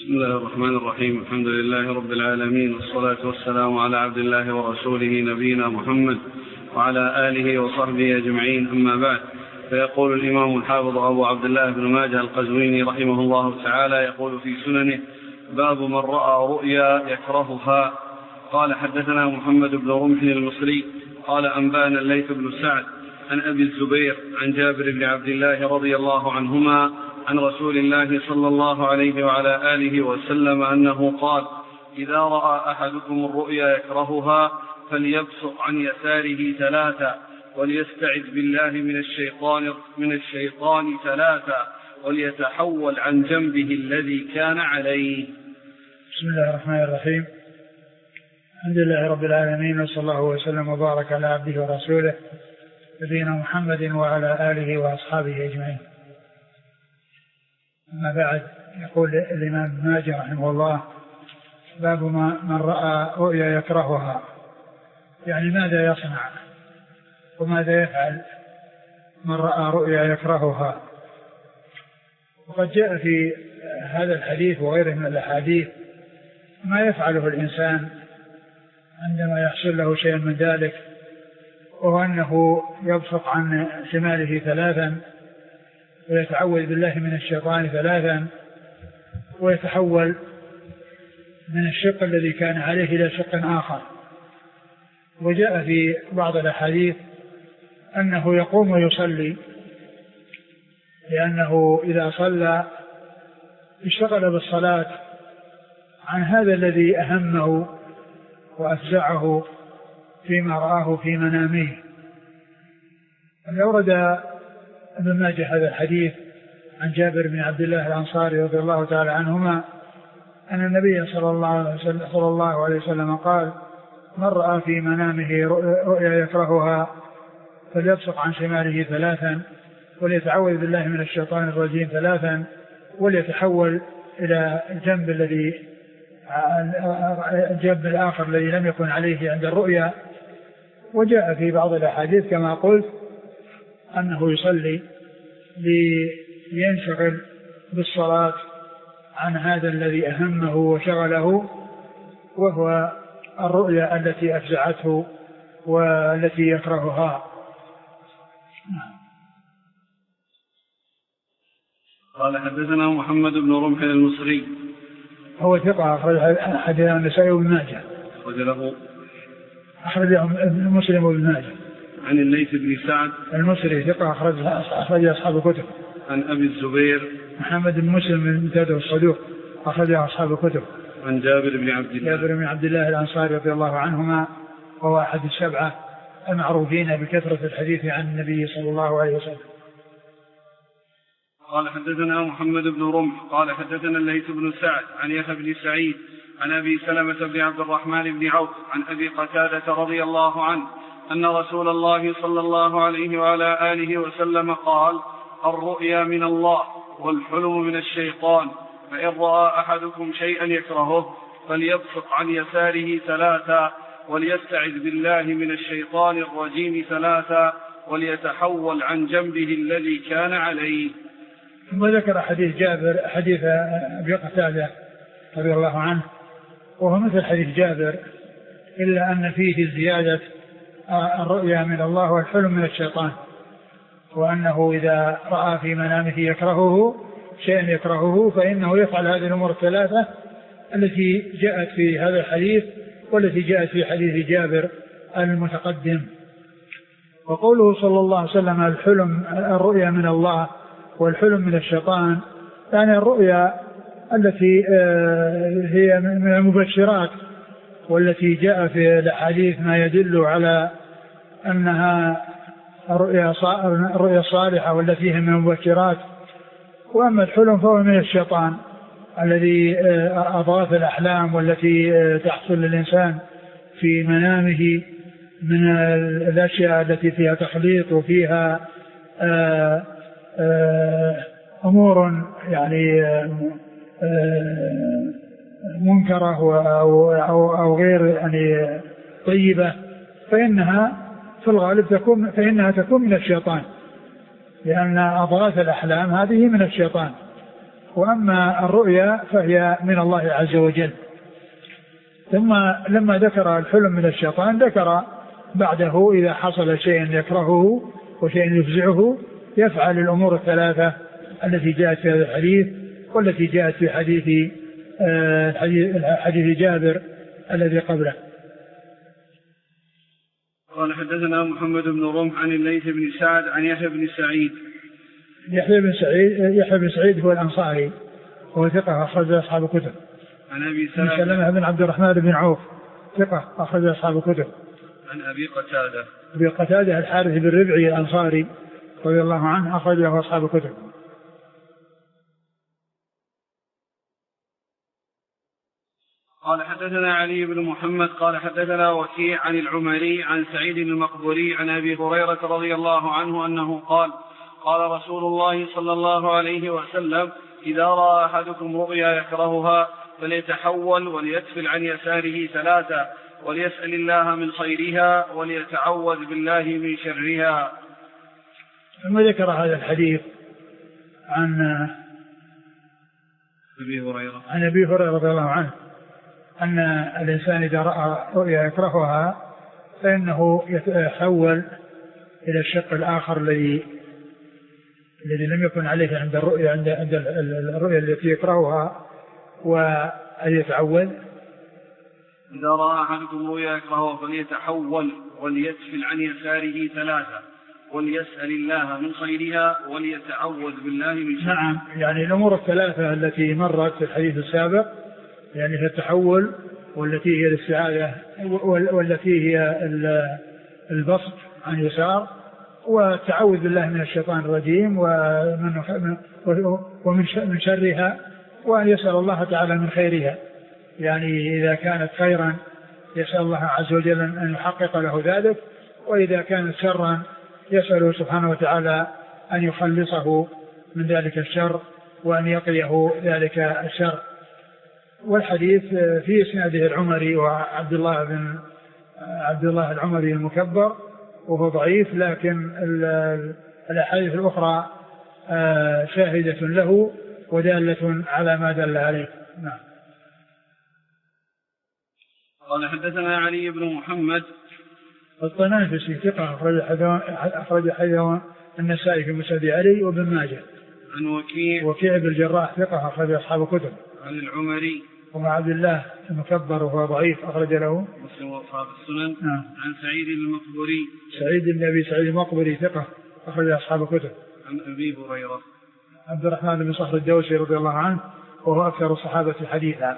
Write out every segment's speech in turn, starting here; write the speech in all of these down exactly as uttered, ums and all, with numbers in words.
بسم الله الرحمن الرحيم. الحمد لله رب العالمين، والصلاة والسلام على عبد الله ورسوله نبينا محمد وعلى آله وصحبه أجمعين، أما بعد. فيقول الإمام الحافظ أبو عبد الله بن ماجه القزويني رحمه الله تعالى، يقول في سننه: باب من رأى رؤيا يكرهها. قال: حدثنا محمد بن رمح المصري قال: أنبأنا الليث بن سعد عن أبي الزبير عن جابر بن عبد الله رضي الله عنهما عن رسول الله صلى الله عليه وعلى آله وسلم أنه قال: إذا رأى أحدكم الرؤيا يكرهها فليبصق عن يساره ثلاثا وليستعذ بالله من الشيطان من الشيطان ثلاثا وليتحول عن جنبه الذي كان عليه. بسم الله الرحمن الرحيم. الحمد لله رب العالمين، وصلى الله وسلم وبارك على عبده ورسوله نبينا محمد وعلى آله وأصحابه أجمعين. أما بعد، يقول الإمام ابن ماجه رحمه الله: باب من رأى رؤيا يكرهها، يعني ماذا يصنع وماذا يفعل من رأى رؤيا يكرهها. وقد جاء في هذا الحديث وغيره من الأحاديث ما يفعله الإنسان عندما يحصل له شيء من ذلك، وهو أنه يبصق عن شماله ثلاثا ويتعوذ بالله من الشيطان ثلاثا ويتحول من الشق الذي كان عليه إلى شق آخر. وجاء في بعض الأحاديث أنه يقوم ويصلي، لأنه إذا صلى اشتغل بالصلاة عن هذا الذي أهمه وأفزعه فيما رآه في منامه. أورد ابن ماجه هذا الحديث عن جابر بن عبد الله الأنصاري رضي الله تعالى عنهما أن النبي صلى الله عليه وسلم قال: من رأى في منامه رؤيا يكرهها فليبصق عن شماله ثلاثا وليتعوذ بالله من الشيطان الرجيم ثلاثا وليتحول إلى الجنب الذي الجنب الآخر الذي لم يكن عليه عند الرؤيا. وجاء في بعض الأحاديث كما قلت أنه يصلي لينشغل بالصلاة عن هذا الذي أهمه وشغله، وهو الرؤيا التي أفزعته والتي يكرهها. قال: حدثنا محمد بن رمح المصري، هو ثقة أخرج حديث النسائي وابن ماجه، أخرج مسلم وابن ماجه. عن الليث بن سعد المصري ثقة أخرج أخرج أصحاب الكتب. عن أبي الزبير محمد بن مسلم بن تادر الصدوق أخرج أصحاب الكتب. عن جابر بن عبد الله جابر بن عبد الله الأنصاري رضي الله عنهما، وهو أحد السبعة المعروفين بكثرة الحديث عن النبي صلى الله عليه وسلم. قال: حدثنا محمد بن رمح قال: حدثنا الليث بن سعد عن يحيى بن سعيد عن أبي سلمة بن عبد الرحمن بن عوف عن أبي قتادة رضي الله عنه أن رسول الله صلى الله عليه وعلى آله وسلم قال: الرؤيا من الله والحلم من الشيطان، فإن رأى أحدكم شيئا يكرهه فليبصق عن يساره ثلاثا وليستعذ بالله من الشيطان الرجيم ثلاثا وليتحول عن جنبه الذي كان عليه. ثم ذكر حديث جابر حديث أبي قتادة رضي الله عنه، وهو مثل حديث جابر إلا أن فيه زيادة الرؤيا من الله والحلم من الشيطان، وأنه إذا رأى في منامه يكرهه شيئا يكرهه فإنه يفعل هذه الأمور الثلاثة التي جاءت في هذا الحديث والتي جاءت في حديث جابر المتقدم. وقوله صلى الله عليه وسلم الحلم الرؤيا من الله والحلم من الشيطان، يعني الرؤيا التي هي من المبشرات والتي جاء في الحديث ما يدل على أنها الرؤيا الصالحة والتي هي من المبشرات. وأما الحلم فهو من الشيطان الذي أضغاث الأحلام والتي تحصل للإنسان في منامه من الأشياء التي فيها تخليط وفيها أمور يعني منكرة أو, أو, أو غير يعني طيبة، فإنها في الغالب تكون فإنها تكون من الشيطان، لأن أضغاث الأحلام هذه من الشيطان، وأما الرؤيا فهي من الله عز وجل. ثم لما ذكر الحلم من الشيطان ذكر بعده إذا حصل شيء يكرهه وشيء يفزعه يفعل الأمور الثلاثة التي جاءت في هذا الحديث والتي جاءت في حديث حديث جابر الذي قبله. قال حدثنا محمد بن رمح عن الليث بن سعد عن يحيى بن سعيد. يحيى بن سعيد يحيى بن سعيد هو الأنصاري وهو ثقة أخرج أصحاب الكتب. عن أبي سلمة بن عبد الرحمن بن عوف ثقة أخرج أصحاب الكتب. عن أبي قتادة أبي قتادة الحارث بن ربعي الأنصاري رضي الله عنه أخرج له أصحاب الكتب. قال حدثنا علي بن محمد قال حدثنا وكيع عن العمري عن سعيد المقبوري عن أبي هريرة رضي الله عنه أنه قال قال رسول الله صلى الله عليه وسلم إذا رأى أحدكم رؤيا يكرهها فليتحول وليتفل عن يساره ثلاثة وليسأل الله من خيرها وليتعوذ بالله من شرها. ثم ذكر هذا الحديث عن أبي هريرة عن أبي هريرة رضي الله عنه أن الإنسان إذا رأى رؤيا يكرهها فإنه يتحول إلى الشق الآخر الذي الذي لم يكن عليه عند الرؤيا عند عند الرؤيا التي يكرهها وأن يتعوذ. إذا رأى أحدكم رؤيا يكرهها فليتحول وليتفل عن يساره ثلاثة وليسأل الله من خيرها وليتعوذ بالله من شرها. نعم، يعني الأمور الثلاثة التي مرت في الحديث السابق، يعني في التحول والتي هي الاستعاذة والتي هي البسط عن يسار والتعوذ بالله من الشيطان الرجيم ومن شرها وأن يسأل الله تعالى من خيرها. يعني إذا كانت خيرا يسأل الله عز وجل أن يحقق له ذلك، وإذا كانت شرا يسأله سبحانه وتعالى أن يخلصه من ذلك الشر وأن يقيه ذلك الشر. والحديث في إسناده العمري وعبد الله بن عبد الله العمري المكبر وهو ضعيف، لكن الأحاديث الأخرى شاهدة له ودالة على ما دل عليه. نعم. قال حدثنا علي بن محمد الطنافسي ثقة أخرج حديثه النسائي في مسند علي وابن ماجه. عن وكيع وكيع بن الجراح ثقة أخرج أصحاب الكتب. عن العمري ومع عبد الله المكبر وهو ضعيف أخرج له مسلم وأصحاب السنن. نعم. عن سعيد المقبوري سعيد بن أبي سعيد المقبوري ثقة أخرج أصحاب الكتب. عن أبي هريرة عبد الرحمن بن صخر الدوسي رضي الله عنه وهو أكثر الصحابة حديثا.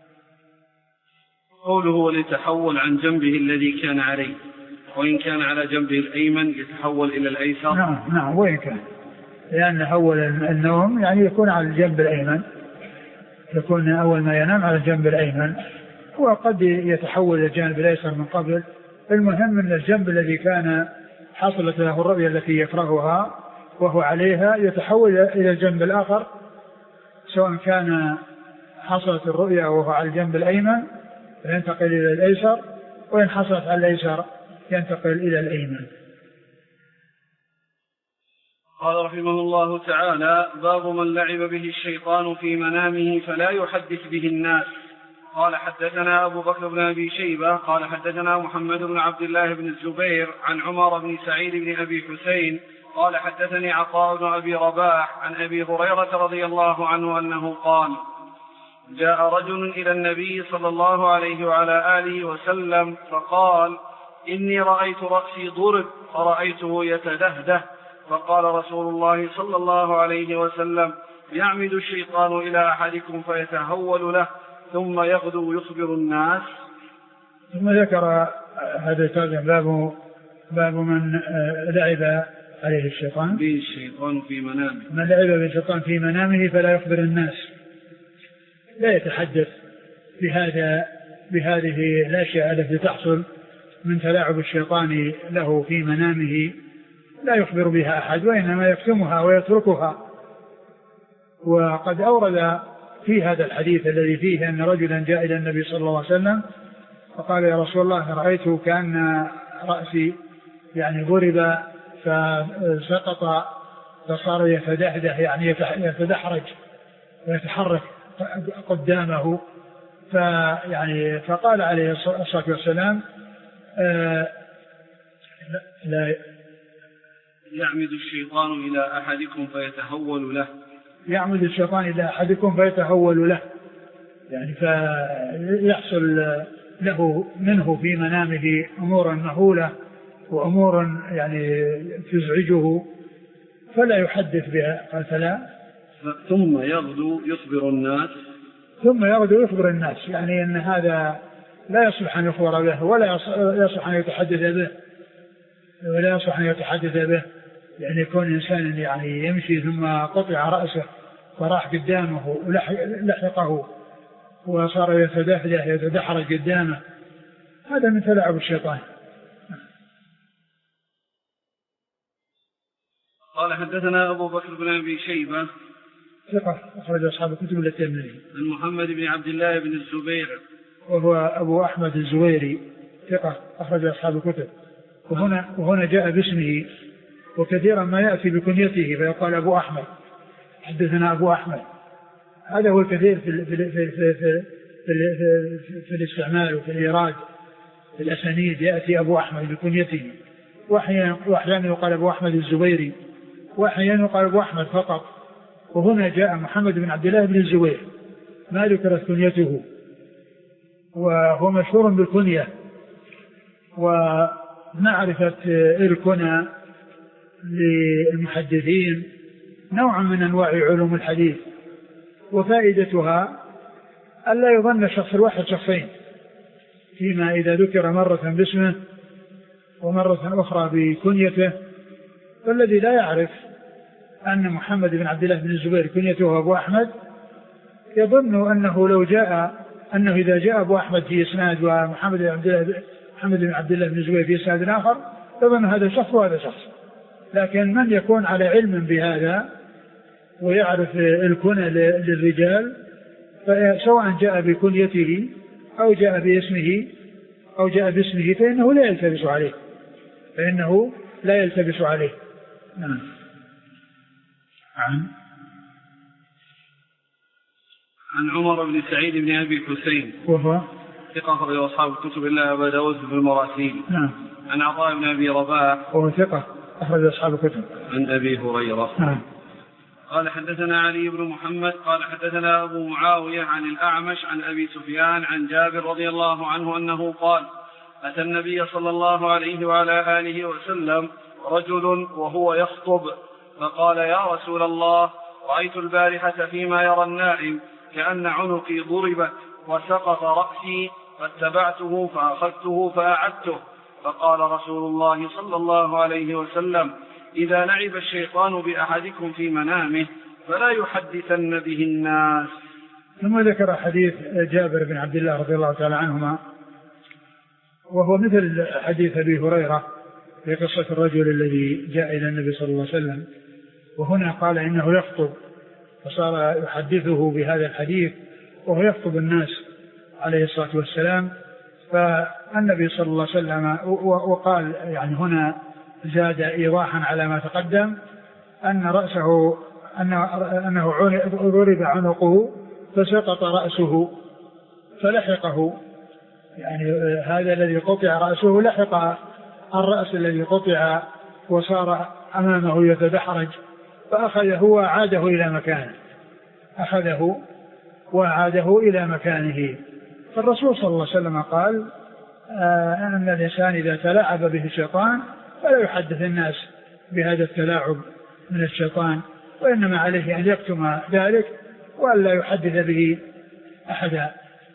قوله وليتحول عن جنبه الذي كان عليه، وإن كان على جنبه الأيمن يتحول إلى الأيسر. نعم نعم وإن كان، لأن أول النوم يعني يكون على الجنب الأيمن، يكون أول ما ينام على الجنب الأيمن، وقد يتحول إلى الجانب الأيسر من قبل. المهم أن الجنب الذي كان حصلت له الرؤيا التي يكرهها وهو عليها يتحول إلى الجنب الآخر، سواء كان حصلت الرؤيا وهو على الجنب الأيمن ينتقل إلى الأيسر، وإن حصلت على الأيسر ينتقل إلى الأيمن. قال رحمه الله تعالى: باب من لعب به الشيطان في منامه فلا يحدث به الناس. قال حدثنا أبو بكر بن أبي شيبة قال حدثنا محمد بن عبد الله بن الزبير عن عمر بن سعيد بن أبي حسين قال حدثني عطاء بن أبي رباح عن أبي هريرة رضي الله عنه أنه قال: جاء رجل إلى النبي صلى الله عليه وعلى آله وسلم فقال: إني رأيت رأسي ضرب فرأيته يتدهده، فقال رسول الله صلى الله عليه وسلم: يعمد الشيطان إلى أحدكم فيتهول له ثم يغدو يخبر الناس. ثم ذكر هذا الترجمة باب باب من لعب عليه الشيطان به الشيطان في منامه من لعب بالشيطان في منامه فلا يخبر الناس، لا يتحدث بهذا بهذه الأشياء التي تحصل من تلاعب الشيطان له في منامه، لا يخبر بها أحد وإنما يكتمها ويتركها. وقد أورد في هذا الحديث الذي فيه أن رجلا جاء إلى النبي صلى الله عليه وسلم فقال: يا رسول الله رأيته كأن رأسي يعني ضرب فسقط فصار يتدحدح يعني يتدحرج ويتحرك قدامه. فيعني فقال عليه الصلاة والسلام آه لا يعمد الشيطان إلى أحدكم فيتهول له يعمد الشيطان إلى أحدكم فيتهول له، يعني فيحصل له منه في منامه أمور مهولة وأمور يعني تزعجه فلا يحدث بها. قال فلا ثم يغدو يخبر الناس ثم يغدو يخبر الناس، يعني أن هذا لا يصلح أن يخبر به ولا يصلح أن يتحدث به ولا يصلح أن يتحدث به. يعني يكون إنسان يعني يمشي ثم قطع رأسه فراح قدامه ولحقه وصار يتدحدح يتدحرج قدامه، هذا من تلاعب الشيطان. قال حدثنا أبو بكر بن أبي شيبة ثقة أخرج أصحاب الكتب إلا الترمذي. عن محمد بن عبد الله بن الزبير وهو أبو أحمد الزويري ثقة أخرج أصحاب الكتب. وهنا وهنا جاء باسمه، وكثيرا ما يأتي بكنيته فيقال أبو أحمد، حدثنا أبو أحمد. هذا هو الكثير في في في في, في, في, في, في الاستعمال وفي الإيراد في الأسانيد، يأتي أبو أحمد بكنيته، وأحيانا يقال أبو أحمد الزبيري، وأحيانا يقال أبو أحمد فقط. وهنا جاء محمد بن عبد الله بن الزبير ما ذكرت كنيته، وهو مشهور بالكنية. ومعرفة الكنى للمحدثين نوع من أنواع علوم الحديث، وفائدتها ألا يظن الشخص الواحد شخصين، فيما إذا ذكر مرة باسمه ومرة أخرى بكنيته، فالذي لا يعرف أن محمد بن عبد الله بن الزبير كنيته أبو أحمد يظن أنه لو جاء أنه إذا جاء أبو أحمد في إسناد ومحمد بن عبد الله محمد بن عبد الله بن الزبير في إسناد آخر يظن هذا شخص وهذا شخص. لكن من يكون على علم بهذا ويعرف الكنى للرجال، فسواء جاء بكنيته أو جاء باسمه أو جاء باسمه فإنه لا يلتبس عليه فإنه لا يلتبس عليه. نعم. عن عن عمر بن سعيد بن أبي الحسين وهو ثقة أخرج أصحاب الكتب إلا أبا داود في المراسيل. نعم. عن عطاء بن أبي رباح وهو ثقة أخرج أصحاب الكتب. عن أبي هريرة. نعم. قال حدثنا علي بن محمد قال حدثنا أبو معاوية عن الأعمش عن أبي سفيان عن جابر رضي الله عنه أنه قال أتى النبي صلى الله عليه وعلى آله وسلم رجل وهو يخطب فقال يا رسول الله رأيت البارحة فيما يرى النائم كأن عنقي ضربت وسقط رأسي فاتبعته فأخذته فأعدته. فقال رسول الله صلى الله عليه وسلم إذا لعب الشيطان بأحدكم في منامه فلا يحدثن به الناس. ثم ذكر حديث جابر بن عبد الله رضي الله تعالى عنهما، وهو مثل حديث أبي هريرة في قصة الرجل الذي جاء إلى النبي صلى الله عليه وسلم، وهنا قال إنه يخطب فصار يحدثه بهذا الحديث وهو يخطب الناس عليه الصلاة والسلام. فالنبي صلى الله عليه وسلم وقال يعني هنا زاد إيضاحا على ما تقدم أن رأسه أنه ضرب عنقه فسقط رأسه فلحقه، يعني هذا الذي قطع رأسه لحق الرأس الذي قطع وصار أمامه يتدحرج، فأخذه وأعاده إلى مكانه أخذه وأعاده إلى مكانه. فالرسول صلى الله عليه وسلم قال آه أن الإنسان إذا تلاعب به الشيطان فلا يحدث الناس بهذا التلاعب من الشيطان، وإنما عليه أن يكتم ذلك وأن لا يحدث به أحدا.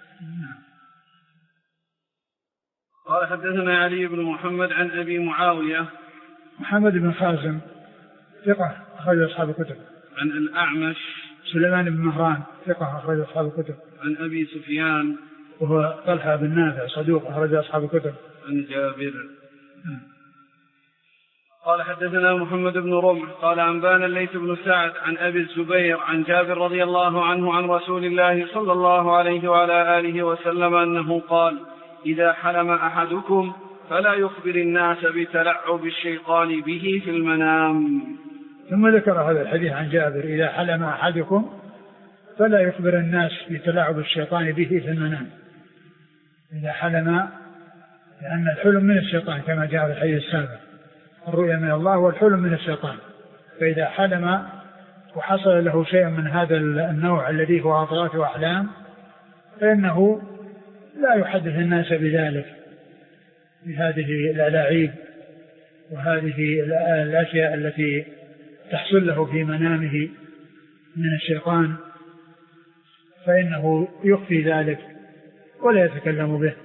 قال حدثنا علي بن محمد عن أبي معاوية محمد بن خازم ثقة أخرج أصحاب الكتب. عن الأعمش سليمان بن مهران ثقة أخرج أصحاب الكتب. عن أبي سفيان وهو طلحة بن نافع صدوق أخرج أصحاب الكتب. عن جابر. قال حدثنا محمد بن رمح قال أنبانا الليث بن سعد عن أبي الزبير عن جابر رضي الله عنه عن رسول الله صلى الله عليه وعلى آله وسلم أنه قال إذا حلم أحدكم فلا يخبر الناس بتلعب الشيطان به في المنام. ثم ذكر هذا الحديث عن جابر إذا حلم أحدكم فلا يخبر الناس بتلاعب الشيطان به في المنام إذا حلم، لأن الحلم من الشيطان كما جاء في الحديث السابق، الرؤيا من الله والحلم من الشيطان. فإذا حلم وحصل له شيء من هذا النوع الذي هو أضغاث وأحلام فإنه لا يحدث الناس بذلك، بهذه الألاعيب وهذه الأشياء التي تحصل له في منامه من الشيطان، فإنه يخفي ذلك ولا يتكلم به.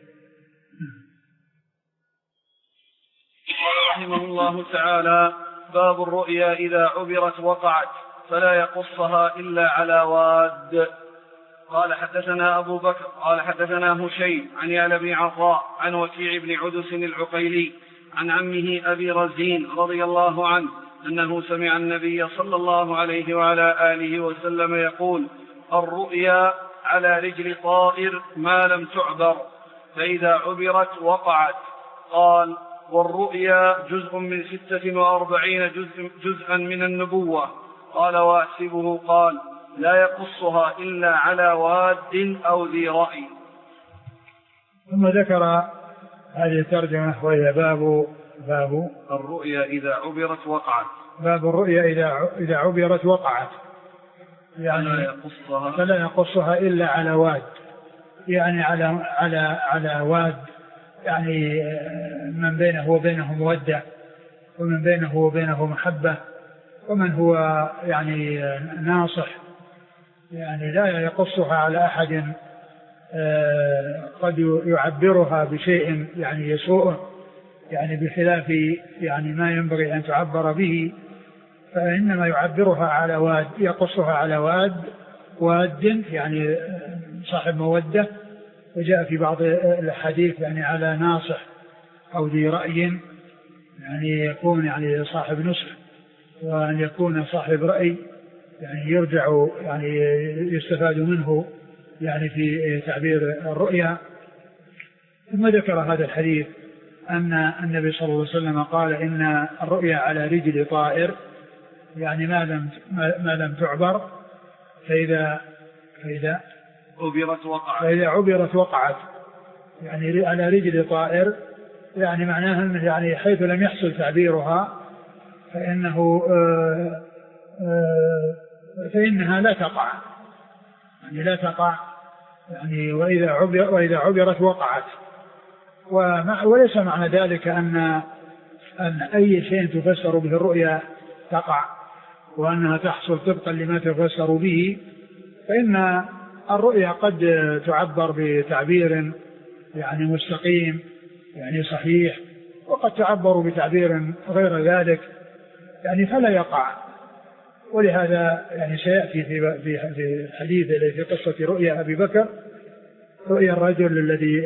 قال رحمه الله تعالى: باب الرؤيا إذا عبرت وقعت فلا يقصها إلا على واد. قال حدثنا أبو بكر قال حدثنا هشيم عن يعلى بن عطاء عن وكيع بن عدس العقيلي عن عمه أبي رزين رضي الله عنه أنه سمع النبي صلى الله عليه وعلى آله وسلم يقول: الرؤيا على رجل طائر ما لم تعبر، فإذا عبرت وقعت. قال: والرؤيا جزء من ستة وأربعين جزء جزءا من النبوة. قال: وأحسبه قال: لا يقصها إلا على واد أو ذي رأي. ثم ذكر هذه الترجمة وهي باب باب الرؤيا إذا عبرت وقعت. باب الرؤيا إذا إذا عبرت وقعت، يعني فلا يقصها فلا يقصها إلا على واد، يعني على على على واد، يعني من بينه وبينه مودة، ومن بينه وبينه محبة، ومن هو يعني ناصح، يعني لا يقصها على أحد قد يعبرها بشيء يعني يسوءه، يعني بخلاف يعني ما ينبغي أن تعبر به، فإنما يعبرها على واد، يقصها على واد واد يعني صاحب مودة. وجاء في بعض الحديث يعني على ناصح أو ذي رأي، يعني يكون يعني صاحب نصح، وأن يكون صاحب رأي يعني يرجع يعني يستفاد منه يعني في تعبير الرؤيا. ثم ذكر هذا الحديث أن النبي صلى الله عليه وسلم قال: إن الرؤيا على رجل طائر، يعني ما لم ما لم تعبر، فإذا فإذا عبرت وقعت فإذا عبرت وقعت، يعني على رجل طائر، يعني معناها يعني حيث لم يحصل تعبيرها فإنه آآ آآ فإنها لا تقع، يعني لا تقع، يعني وإذا عبر وإذا عبرت وقعت. وليس معنى ذلك أن أن أي شيء تفسر به الرؤيا تقع وأنها تحصل طبقا لما تفسر به، فإن الرؤيا قد تعبر بتعبير يعني مستقيم يعني صحيح، وقد تعبر بتعبير غير ذلك يعني فلا يقع. ولهذا يعني سيأتي في في الحديث الذي في قصة رؤيا أبي بكر، رؤيا الرجل الذي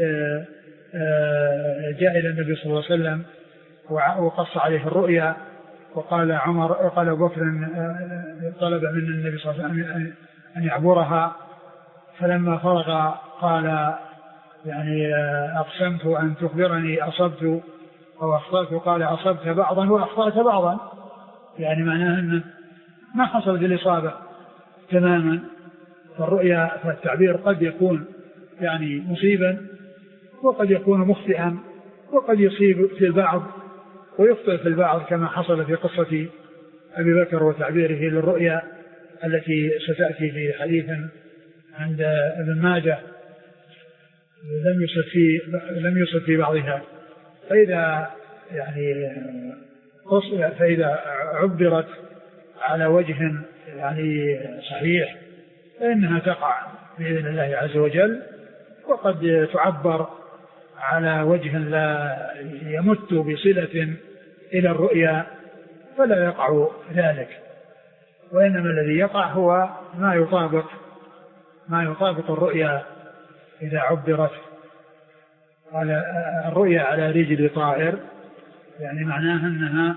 جاء إلى النبي صلى الله عليه وسلم وقص عليه الرؤيا، وقال عمر قال أبو بكر طلب من النبي صلى الله عليه وسلم أن يعبرها، فلما فرغ قال يعني أقسمت أن تخبرني أصبت أو أخطأت، قال أصبت بعضا وأخطأت بعضا، يعني معناه أن ما حصلت الإصابة تماما. فالرؤيا فالتعبير قد يكون يعني مصيبا، وقد يكون مخطئا، وقد يصيب في البعض ويخطئ في البعض، كما حصل في قصة أبي بكر وتعبيره للرؤيا التي ستأتي في حديث عند ابن ماجه لم يصف في لم يصف في بعضها. فإذا يعني فإذا عبرت على وجه يعني صحيح فإنها تقع بإذن الله عز وجل، وقد تعبر على وجه لا يمت بصلة إلى الرؤيا فلا يقع ذلك، وإنما الذي يقع هو ما يطابق ما يطابق الرؤيا إذا عبرت. قال الرؤيا على رجل طائر، يعني معناها أنها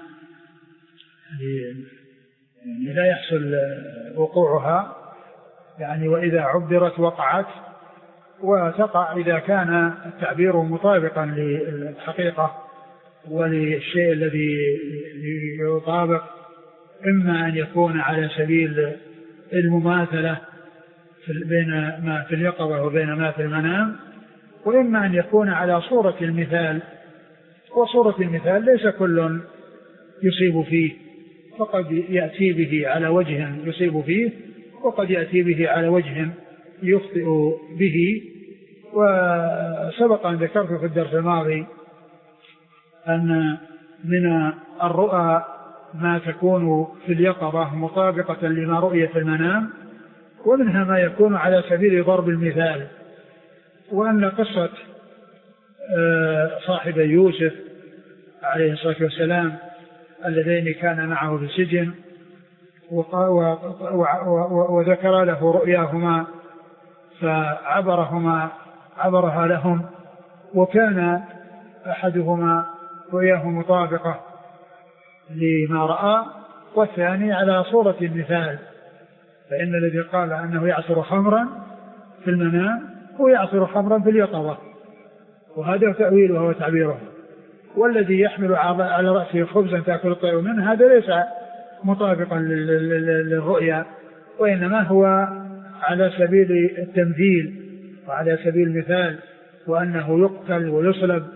يعني لا يحصل وقوعها، يعني وإذا عبرت وقعت، وتقع إذا كان التعبير مطابقا للحقيقة وللشيء الذي يطابق، إما أن يكون على سبيل المماثلة بين ما في اليقظة وبين ما في المنام، وإما أن يكون على صورة المثال، وصورة المثال ليس كل يصيب فيه، فقد يأتي به على وجه يصيب فيه، وقد يأتي به على وجه يخطئ به. وسبق أن ذكرت في الدرس الماضي أن من الرؤى ما تكون في اليقظة مطابقة لما رؤي في المنام، ومنها ما يكون على سبيل ضرب المثال. وأن قصة صاحب يوسف عليه الصلاة والسلام اللذين كان معه في السجن وذكر له رؤياهما فعبرهما عبرها لهم، وكان أحدهما رؤياه مطابقة لما رأى والثاني على صورة المثال. فإن الذي قال أنه يعصر خمرا في المنام هو يعصر خمرا في اليقظة، وهذا تأويله وتعبيره. والذي يحمل على رأسه خبزا تأكل الطير منه هذا ليس مطابقا للرؤيا، وإنما هو على سبيل التمثيل وعلى سبيل المثال، وأنه يقتل ويصلب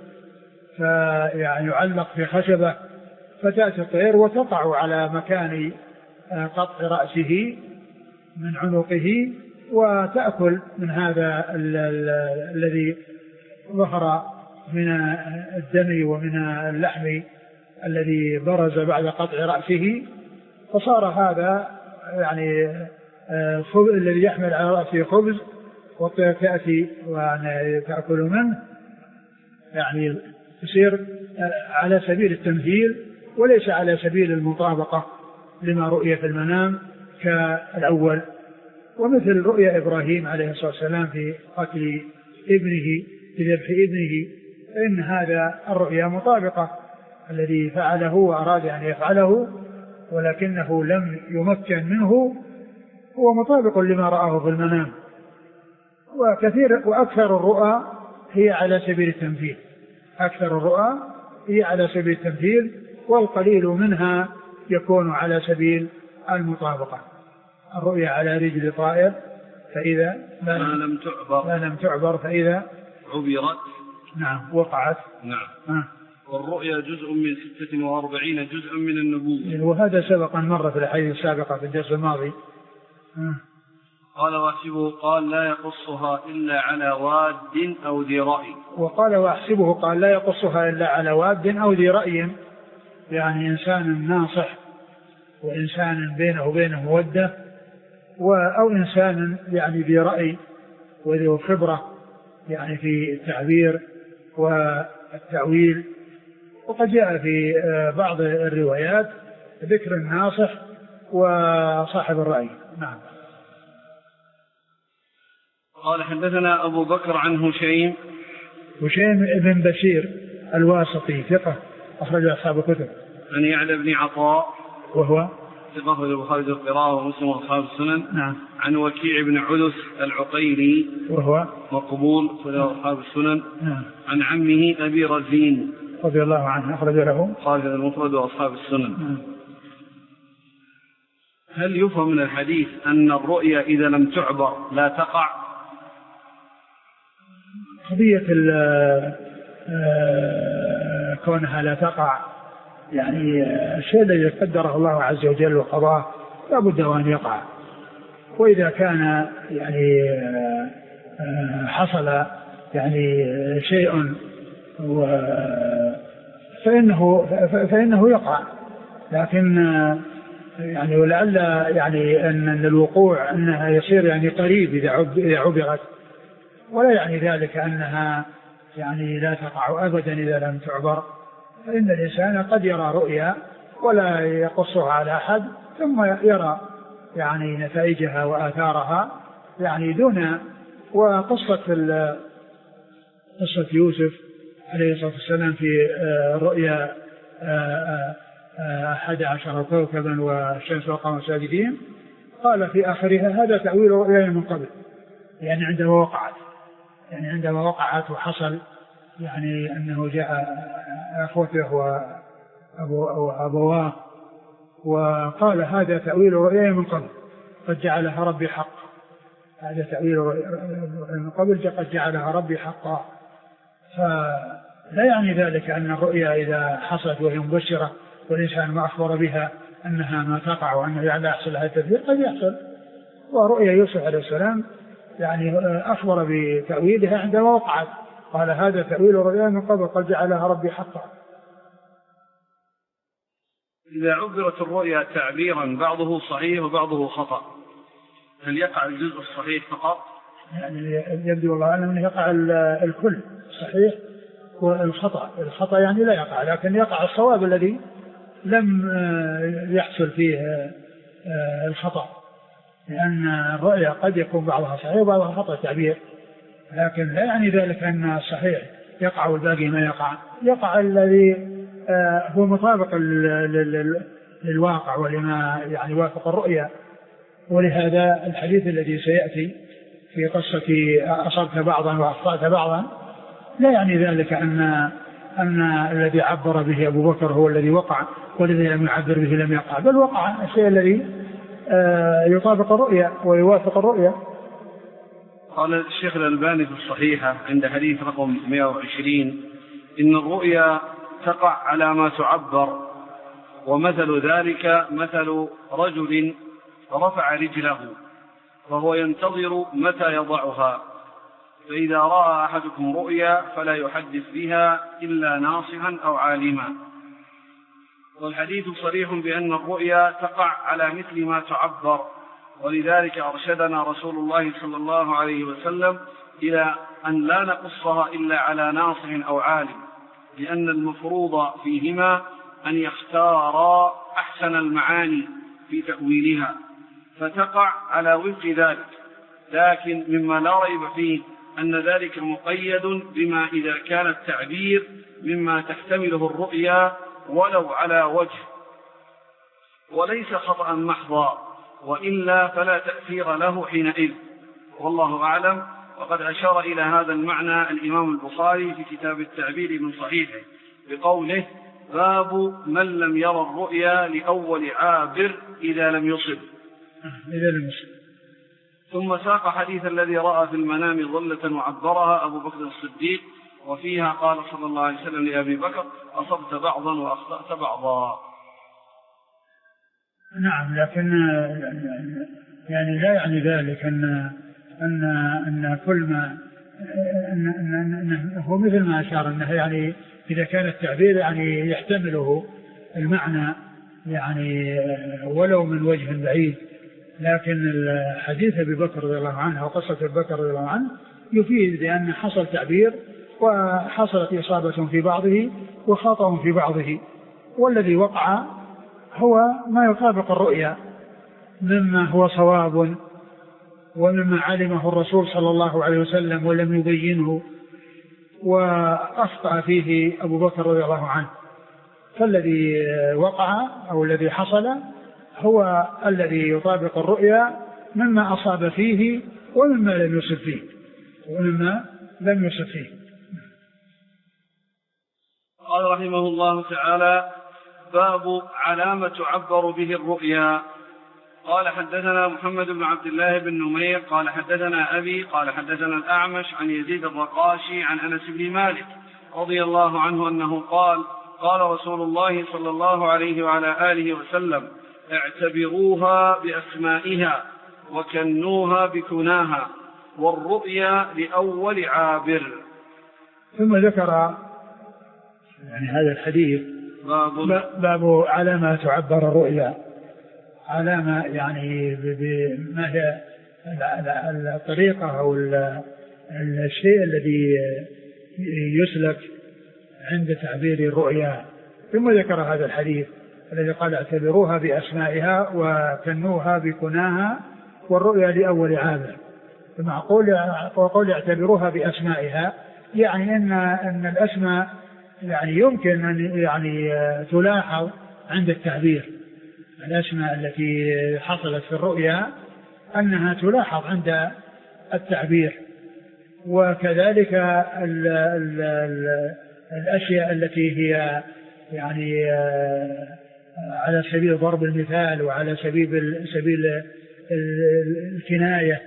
فيعني يعلق في خشبة فتأتي الطير وتقع على مكان قطع رأسه من عنقه وتأكل من هذا الذي ظهر من الدم ومن اللحم الذي برز بعد قطع رأسه. فصار هذا يعني الذي يحمل على رأسه خبز والطير تأتي وتأكل منه، يعني يصير على سبيل التمثيل وليس على سبيل المطابقة لما رؤي في المنام كالأول. ومثل رؤيا إبراهيم عليه الصلاة والسلام في قتل ابنه في ذبح ابنه، فإن هذا الرؤيا مطابقة، الذي فعله وأراد أن يفعله ولكنه لم يمكن منه هو مطابق لما رآه في المنام. وكثير وأكثر الرؤى هي على سبيل التمثيل، أكثر الرؤى هي على سبيل التمثيل، والقليل منها يكون على سبيل المطابقة. الرؤيا على رجل طائر فإذا ما لم تعبر, ما لم تعبر فإذا عبرت نعم وقعت. نعم. آه. والرؤيا جزء من ستة وأربعين جزءا من النبوة، وهذا سبق أن مر في الحديث السابقة في الدرس الماضي. آه. قال واحسبه قال لا يقصها إلا على واد أو ذي رأي. وقال واحسبه قال لا يقصها إلا على واد أو ذي رأي، يعني إنسان ناصح وإنسان بينه وبينه مودة، أو إنسان يعني ذي رأي وذي خبرة يعني في التعبير والتأويل. وقد جاء في بعض الروايات ذكر الناصح وصاحب الرأي. نعم. قال حدثنا أبو بكر عن هشيم هشيم ابن بشير الواسطي ثقة أخرج أصحاب الكتب. عن يعلى بن عطاء وهو ثقة أخرج البخاري في القراءة ومسلم وأصحاب السنن. نعم. عن وكيع بن عدس العقيلي وهو مقبول أخرج أصحاب السنن. نعم. عن عمه أبي رزين رضي الله عنه أخرج له خالد المفرد وأصحاب السنن. نعم. هل يفهم من الحديث أن الرؤيا إذا لم تعبر لا تقع؟ قضية كونها لا تقع يعني الشيء الذي قدره الله عز وجل وقضاه لا بد أن يقع. وإذا كان يعني حصل يعني شيء فإنه فإنه يقع، لكن يعني ولعل يعني أن الوقوع أنها يصير يعني قريب إذا عبرت، ولا يعني ذلك أنها يعني لا تقع أبدا إذا لم تعبر. فإن الإنسان قد يرى رؤيا ولا يقصها على أحد ثم يرى يعني نتائجها وآثارها يعني دون. وقصة قصة يوسف عليه الصلاة والسلام في رؤيا أحد عشر كوكبا والشمس والقمر ساجدين قال في آخرها هذا تأويل رؤيا من قبل، يعني عندما وقعت يعني عندما وقعت وحصل يعني أنه جاء أخوته وأبواه وقال هذا تأويل رؤيا من قبل قد جعلها ربي حق. هذا تأويل من قبل قد جعلها ربي حقا. فلا يعني ذلك أن الرؤيا إذا حصلت وهي مبشرة والإنسان ما أخبر بها أنها ما تقع وأنه لا يحصل لها التدبير، قد يحصل. ورؤيا يوسف عليه السلام يعني أخبر بتأويلها عندما وقعت، قال هذا تأويل رؤيا من قبل قد جعلها ربي حقا. إذا عبرت الرؤيا تعبيرا بعضه صحيح وبعضه خطأ، هل يقع الجزء الصحيح فقط؟ يعني يبدو والله أعلم أنه يقع الكل صحيح والخطأ. الخطأ يعني لا يقع، لكن يقع الصواب الذي لم يحصل فيه الخطأ، لأن الرؤيا قد يكون بعضها صحيح وبعضها خطأ تعبير، لكن لا يعني ذلك أن الصحيح يقع والباقي ما يقع. يقع الذي هو مطابق للواقع ولما يعني وافق الرؤيا. ولهذا الحديث الذي سيأتي في قصة أصبت بعضا وأخطأت بعضا لا يعني ذلك أن أن الذي عبر به أبو بكر هو الذي وقع والذي لم يعبر به لم يقع، بل وقع الشيء الذي يطابق الرؤيا ويوافق الرؤيا. قال الشيخ الألباني في الصحيحة عند حديث رقم مئة وعشرين إن الرؤيا تقع على ما تعبر، ومثل ذلك مثل رجل رفع رجله وهو ينتظر متى يضعها، فإذا رأى أحدكم رؤيا فلا يحدث بها إلا ناصحا أو عالما. والحديث صريح بأن الرؤيا تقع على مثل ما تعبر، ولذلك أرشدنا رسول الله صلى الله عليه وسلم إلى أن لا نقصها إلا على ناصح أو عالم، لأن المفروض فيهما أن يختار أحسن المعاني في تأويلها، فتقع على وفق ذلك. لكن مما لا ريب فيه أن ذلك مقيد بما إذا كان التعبير مما تحتمله الرؤيا ولو على وجه، وليس خطأ محضا، وإلا فلا تأثير له حينئذ، والله أعلم. وقد أشار إلى هذا المعنى الإمام البخاري في كتاب التعبير من صحيحه بقوله باب من لم يرى الرؤيا لأول عابر إذا لم يصب. إذا لم يصب. ثم ساق حديث الذي رأى في المنام ظلة وعبرها أبو بكر الصديق، وفيها قال صلى الله عليه وسلم لأبي بكر أصبت بعضا وأخطأت بعضا. نعم، لكن يعني لا يعني ذلك أن أن أن كل ما أن أن هو مثل ما أشار أنه يعني إذا كان التعبير يعني يحتمله المعنى يعني ولو من وجه بعيد، لكن الحديث أبي بكر رضي الله عنه وقصة أبي بكر رضي الله عنه يفيد بأن حصل تعبير وحصلت إصابة في بعضه وخطأ في بعضه، والذي وقع هو ما يطابق الرؤيا مما هو صواب ومما علمه الرسول صلى الله عليه وسلم ولم يبينه، وأخطأ فيه أبو بكر رضي الله عنه. فالذي وقع أو الذي حصل هو الذي يطابق الرؤيا مما أصاب فيه ومما لم يصب فيه ومما لم يصب فيه. قال رحمه الله تعالى باب علامة تعبر به الرؤيا. قال حدثنا محمد بن عبد الله بن نمير قال حدثنا أبي قال حدثنا الأعمش عن يزيد الرقاشي عن أنس بن مالك رضي الله عنه أنه قال قال رسول الله صلى الله عليه وعلى آله وسلم اعتبروها بأسمائها وكنوها بكناها والرؤيا لأول عابر. ثم ذكر يعني هذا الحديث باب, باب علامة تعبر الرؤيا، علامة يعني بما هي الطريقة أو الشيء الذي يسلك عند تعبير الرؤيا. ثم ذكر هذا الحديث الذي قال اعتبروها بأسمائها وكنوها بكناها والرؤيا لأول عابر. فمعقول وقول اعتبروها بأسمائها يعني أن أن الأسماء يعني يمكن أن يعني تلاحظ عند التعبير، الأسماء التي حصلت في الرؤيا أنها تلاحظ عند التعبير، وكذلك ال ال ال الأشياء التي هي يعني على سبيل ضرب المثال وعلى سبيل سبيل الكناية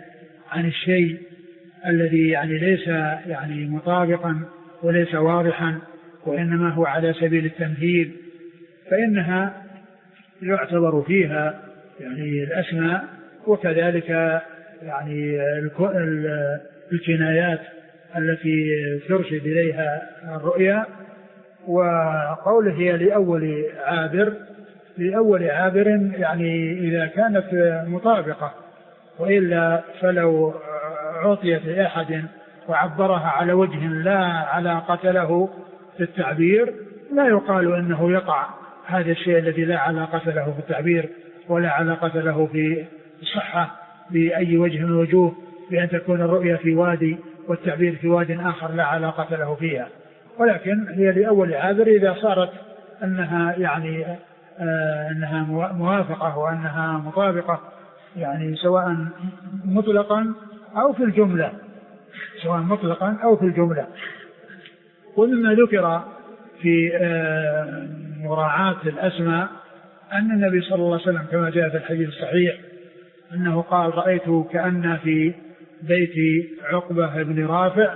عن الشيء الذي يعني ليس يعني مطابقا وليس واضحا وإنما هو على سبيل التمثيل، فإنها يعتبر فيها يعني الأسماء، وكذلك يعني الكنايات التي ترشد إليها الرؤيا. وقوله هي لأول عابر، لأول عابر يعني إذا كانت مطابقة، وإلا فلو عطيت لأحد وعبرها على وجه لا علاقة له في التعبير لا يقال أنه يقع هذا الشيء الذي لا علاقة له في التعبير ولا علاقة له في الصحة بأي وجه من الوجوه، بأن تكون الرؤيا في وادي والتعبير في واد آخر لا علاقة له فيها. ولكن هي لأول عابر إذا صارت أنها يعني آه أنها موافقة وأنها مطابقة، يعني سواء مطلقا أو في الجملة، سواء مطلقا أو في الجملة. ومما ذكر في آه مراعاة الأسماء أن النبي صلى الله عليه وسلم كما جاء في الحديث الصحيح أنه قال: رأيت كأن في بيت عقبة بن رافع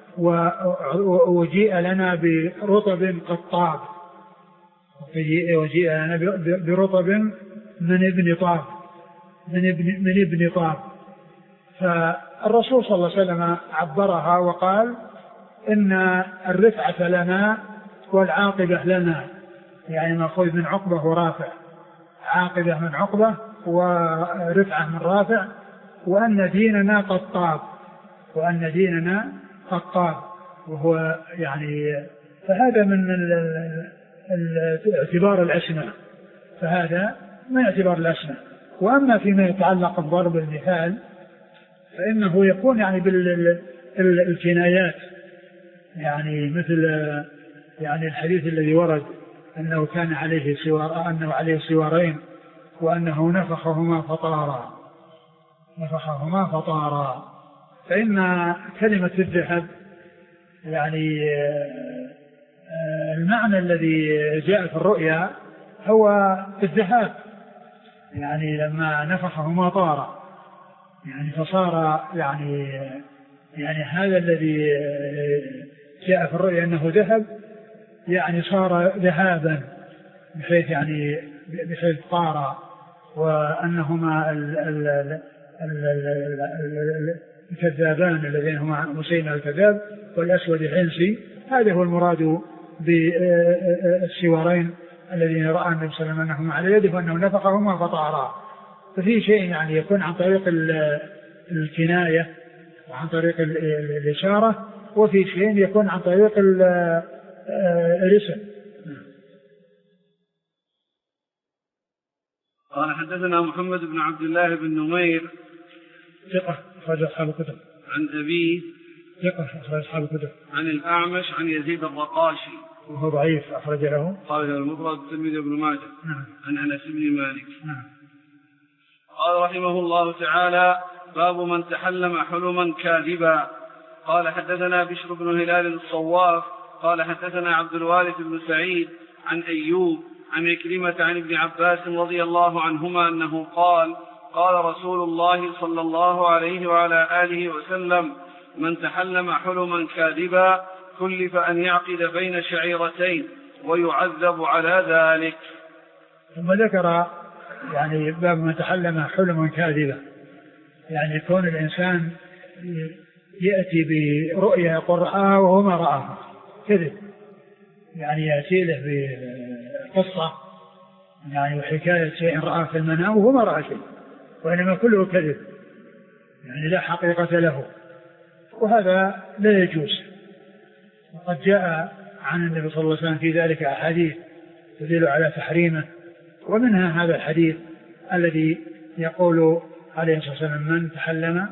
وجيء لنا برطب قد طاب، وجيء لنا برطب من ابن طاب من ابن, من ابن طاب. فالرسول صلى الله عليه وسلم عبرها وقال: إن الرفعة لنا والعاقبة لنا، يعني مأخوذ من عقبة ورافع، عاقبة من عقبة ورفعة من رافع، وأن ديننا قد طاب، وأن ديننا قد طاب. وهو يعني فهذا من اعتبار الأسماء، فهذا من اعتبار الأسماء. وأما فيما يتعلق بضرب المثال فإنه يكون يعني بالكنايات، يعني مثل يعني الحديث الذي ورد أنه كان عليه سوار، أنه عليه سوارين وأنه نفخهما فطارا، نفخهما فطارا. فإن كلمة الذهب يعني المعنى الذي جاء في الرؤيا هو الذهاب، يعني لما نفخهما طارا يعني فصار يعني يعني هذا الذي جاء في الرؤيا أنه ذهب يعني صار ذهابا، بحيث يعني بحيث طار. وأنهما الكذابان الذين هما مسيلمة الكذاب والأسود العنسي، هذا هو المراد بالسوارين الذين رأى النبي صلى الله عليه وسلم أنهما على يده وأنه نفخهما فطارا. ففي شيء يعني يكون عن طريق الكناية وعن طريق الإشارة، وفي شيء يكون عن طريق الاسم. قال: حدثنا محمد بن عبد الله بن نمير ثقة أخرج أصحاب الكتب. عن أبيه ثقة أخرج أصحاب الكتب. عن الأعمش عن يزيد الرقاشي وهو ضعيف أخرج له قال المفرد الترمذي وابن ماجه. نعم. عن أنس بن مالك. نعم. قال رحمه الله تعالى: باب من تحلم حلما كاذبا. قال: حدثنا بشر بن هلال الصواف قال: حدثنا عبد الوارث بن سعيد عن أيوب عن عكرمة عن ابن عباس رضي الله عنهما أنه قال: قال رسول الله صلى الله عليه وعلى آله وسلم: من تحلم حلما كاذبا كلف أن يعقد بين شعيرتين ويعذب على ذلك. ثم ذكر يعني باب من تحلم حلما كاذبا، يعني يكون الإنسان يأتي برؤيا يقول رآها وهو ما رآها، كذب، يعني يأتي له بقصة يعني وحكاية شيء رآه في المنام وهو ما رأى شيء، وإنما كله كذب، يعني لا حقيقة له، وهذا لا يجوز. وقد جاء عن النبي صلى الله عليه وسلم في ذلك أحاديث تدل على تحريمه، ومنها هذا الحديث الذي يقول عليه الصلاة والسلام: من تحلم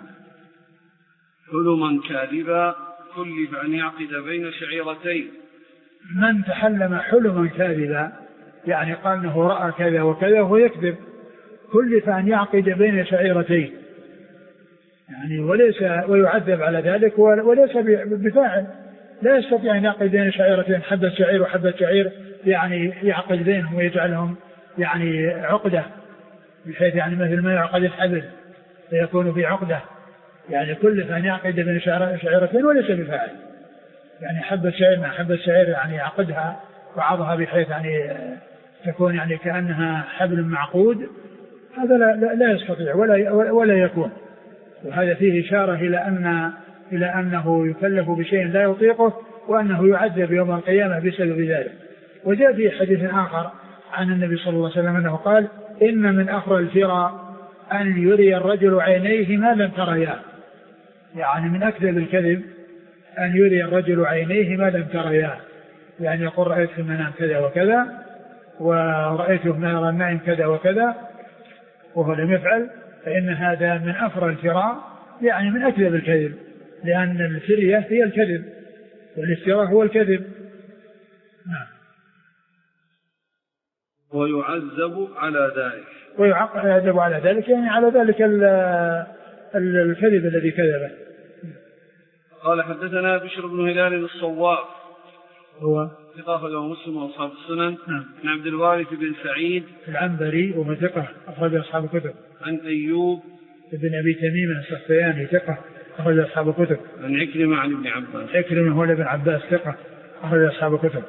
حلما كاذبا كلف أن يعقد بين شعيرتين. من تحلم حلما كاذبا يعني قال أنه رأى كذا وكذا وهو يكذب، كلف أن يعقد بين شعيرتين، يعني وليس ويعذب على ذلك، وليس بفاعل، لا يستطيع أن يعقد بين شعيرتين، حبة شعير وحبة شعير، يعني يعقد بينهم ويجعلهم يعني عقدة، بحيث يعني مثل ما يعقد الحبل فيكون في عقدة، يعني كلف أن يعقد بين شعيرتين وليس بفاعل، يعني حبة شعير مع حبة شعير يعني يعقدها بعضها بحيث يعني تكون يعني كأنها حبل معقود، هذا لا, لا, لا يستطيع ولا, ولا يكون. وهذا فيه إشارة إلى أن إلى أنه يكلف بشيء لا يطيقه وأنه يعذب يوم القيامة بسبب ذلك. وجاء في حديث آخر عن النبي صلى الله عليه وسلم أنه قال: إن من أخر الفرى أن يري الرجل عينيه ما لم ترياه، يعني من أكذب الكذب أن يري الرجل عينيه ما لم ترياه، يعني يقول رأيت في المنام كذا وكذا ورأيته من النائم كذا وكذا وهو لم يفعل، فإن هذا من أفرى الفراء، يعني من أكذب الكذب، لأن الفرية هي الكذب والافتراء هو الكذب. نعم. ويعذب على ذلك ويعذب على ذلك يعني على ذلك الكذب الذي كذبه. قال: حدثنا بشر بن هلال الصواب هو ثقة له مسلم وأصحاب السنن. نعم. عن عبد الوارث بن سعيد العنبري وهو ثقة أخرج أصحاب الكتب. عن أيوب بن أبي تميم السختياني ثقة أخرج أصحاب الكتب. عن عكرمة عن ابن عباس عكرمة هو ابن عباس ثقة أخرج أصحاب الكتب.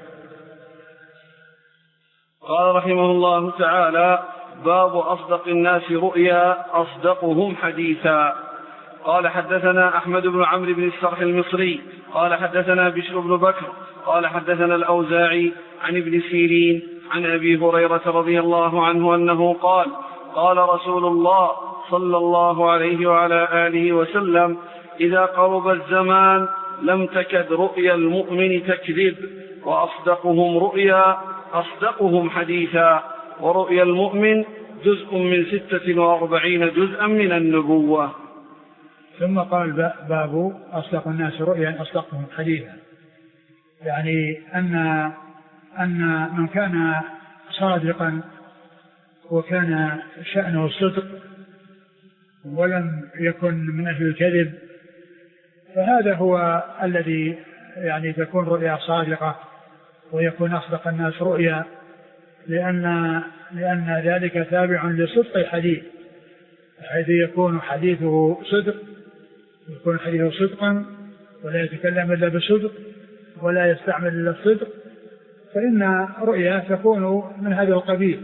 قال رحمه الله تعالى: باب أصدق الناس رؤيا أصدقهم حديثا. قال: حدثنا أحمد بن عمرو بن السرح المصري قال: حدثنا بشر بن بكر قال: حدثنا الأوزاعي عن ابن سيرين عن أبي هريرة رضي الله عنه أنه قال: قال رسول الله صلى الله عليه وعلى آله وسلم: إذا قرب الزمان لم تكد رؤيا المؤمن تكذب، وأصدقهم رؤيا أصدقهم حديثا، ورؤيا المؤمن جزء من ستة وأربعين جزءا من النبوة. ثم قال: باب أصدق الناس رؤيا أصدقهم حديثا، يعني أن أن من كان صادقا وكان شأنه الصدق ولم يكن من أهل الكذب، فهذا هو الذي يعني تكون رؤيا صادقة ويكون أصدق الناس رؤيا، لأن لأن ذلك تابع لصدق حديث، حيث يكون حديثه صدق، يكون حديثه صدقا ولا يتكلم إلا بصدق ولا يستعمل إلا الصدق، فإن رؤيا تكون من هذا القبيل.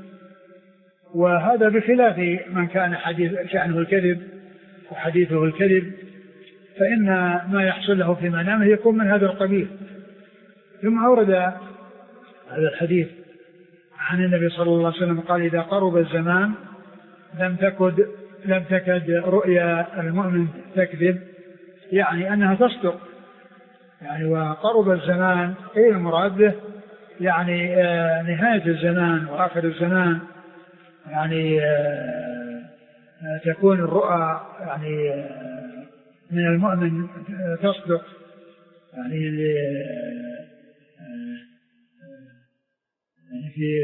وهذا بخلاف من كان حديث شأنه الكذب وحديثه الكذب، فإن ما يحصل له في منامه يكون من هذا القبيل. ثم أورد هذا الحديث عن النبي صلى الله عليه وسلم قال: إذا قرب الزمان لم تكد لم تكد رؤيا المؤمن تكذب، يعني أنها تصدق. يعني وقرب الزمان أي المراد به يعني آه نهاية الزمان وآخر الزمان، يعني آه تكون الرؤى يعني آه من المؤمن تصدق، يعني في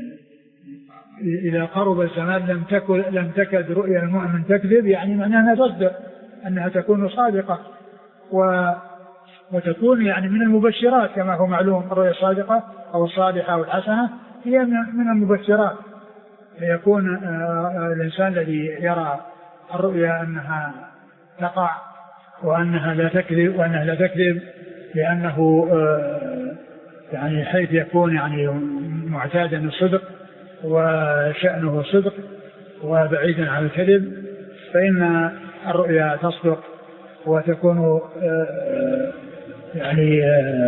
إذا قرب الزمان لم تكن لم تكد رؤيا المؤمن تكذب، يعني معناها تصدق، أنها تكون صادقة و وتكون يعني من المبشرات، كما هو معلوم الرؤيا الصادقة أو الصالحة أو الحسنة هي من المبشرات. فيكون الإنسان الذي يرى الرؤيا أنها تقع وأنها لا تكذب وأنها لا تكذب لأنه يعني حيث يكون يعني معتادا الصدق وشأنه الصدق وبعيدا عن الكذب، فإن الرؤيا تصدق وتكون يعني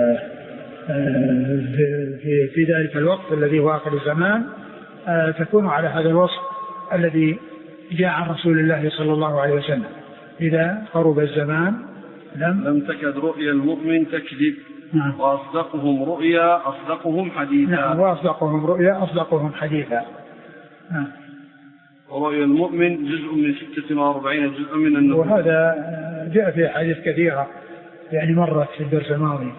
في في ذلك الوقت الذي هو آخر الزمان تكون على هذا الوصف الذي جاء عن رسول الله صلى الله عليه وسلم: إذا قرب الزمان لم لم تكد رؤيا المؤمن تكذب. نعم. وأصدقهم رؤيا أصدقهم حديثا. نعم. وأصدقهم رؤيا أصدقهم حديثا. نعم. ورؤيا المؤمن جزء من ستة وأربعين جزءا من النبوة. وهذا جاء في حديث كثيرة يعني مرت في الدرس الماضي.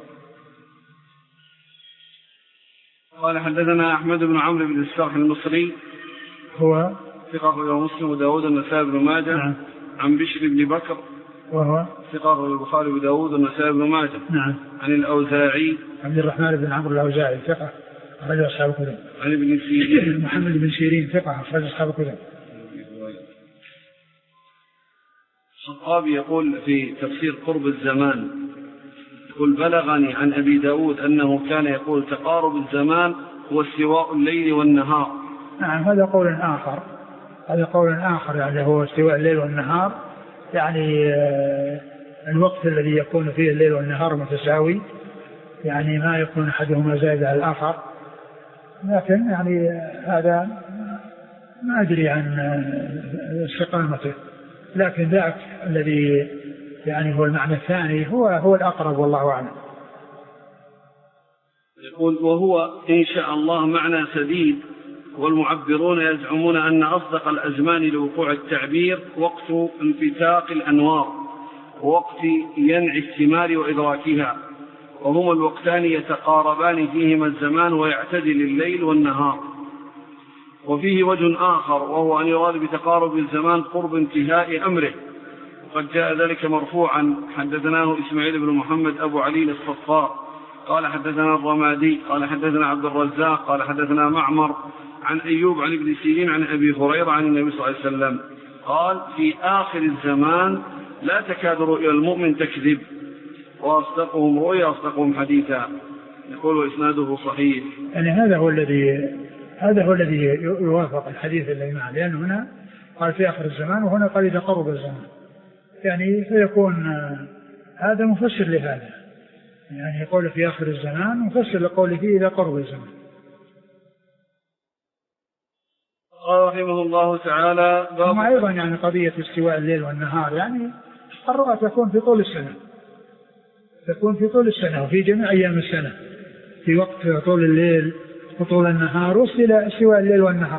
قال: حدثنا أحمد بن عمرو بن السرح المصري هو ثقة له مسلم وداود النسائي بن ماجه. نعم. عن بشر بن بكر وهو ثقة البخاري وداود النسائي بن ماجه. نعم. عن الأوزاعي عبد الرحمن بن عمرو الأوزاعي ثقة أخرج أصحاب الكتب. عن ابن سيرين محمد بن سيرين ثقة أخرج أصحاب الكتب. الخطابي يقول في تفسير قرب الزمان، يقول بلغني عن أبي داود أنه كان يقول تقارب الزمان هو استواء الليل والنهار. نعم هذا قول آخر، هذا قول آخر يعني هو استواء الليل والنهار، يعني الوقت الذي يكون فيه الليل والنهار متساوي، يعني ما يكون أحدهما زائد على الآخر. لكن يعني هذا ما أدري عن استقامته، لكن ذاك الذي يعني هو المعنى الثاني هو هو الأقرب والله أعلم. يقول وهو إن شاء الله معنى سديد، والمعبرون يزعمون أن أصدق الأزمان لوقوع التعبير وقت انفتاق الأنوار ووقت ينعي الثمار وإدراكها، وهما الوقتان يتقاربان فيهما الزمان ويعتدل الليل والنهار. وفيه وجه آخر وهو أن يراد بتقارب الزمان قرب انتهاء أمره، وقد جاء ذلك مرفوعا. حدثناه إسماعيل بن محمد أبو علي الصفار قال حدثنا الرمادي قال حدثنا عبد الرزاق قال حدثنا معمر عن أيوب عن ابن سيرين عن أبي هريرة عن النبي صلى الله عليه وسلم قال في آخر الزمان لا تكاد رؤيا المؤمن تكذب، وأصدقهم رؤيا أصدقهم حديثا. يقول وإسناده صحيح. يعني هذا هو الذي هذا هو الذي يوافق الحديث الذي معه، لأنه هنا قال في آخر الزمان وهنا قال إذا قرب الزمان، يعني فيكون هذا مفسر لهذا، يعني يقول في آخر الزمان مفسر لقوله فيه إذا قرب الزمان. قال رحمه الله تعالى ثم أيضا يعني قضية استواء الليل والنهار، يعني الرؤى تكون في طول السنة، تكون في طول السنة وفي جميع أيام السنة، في وقت طول الليل وطول النهار وصل استواء الليل والنهار.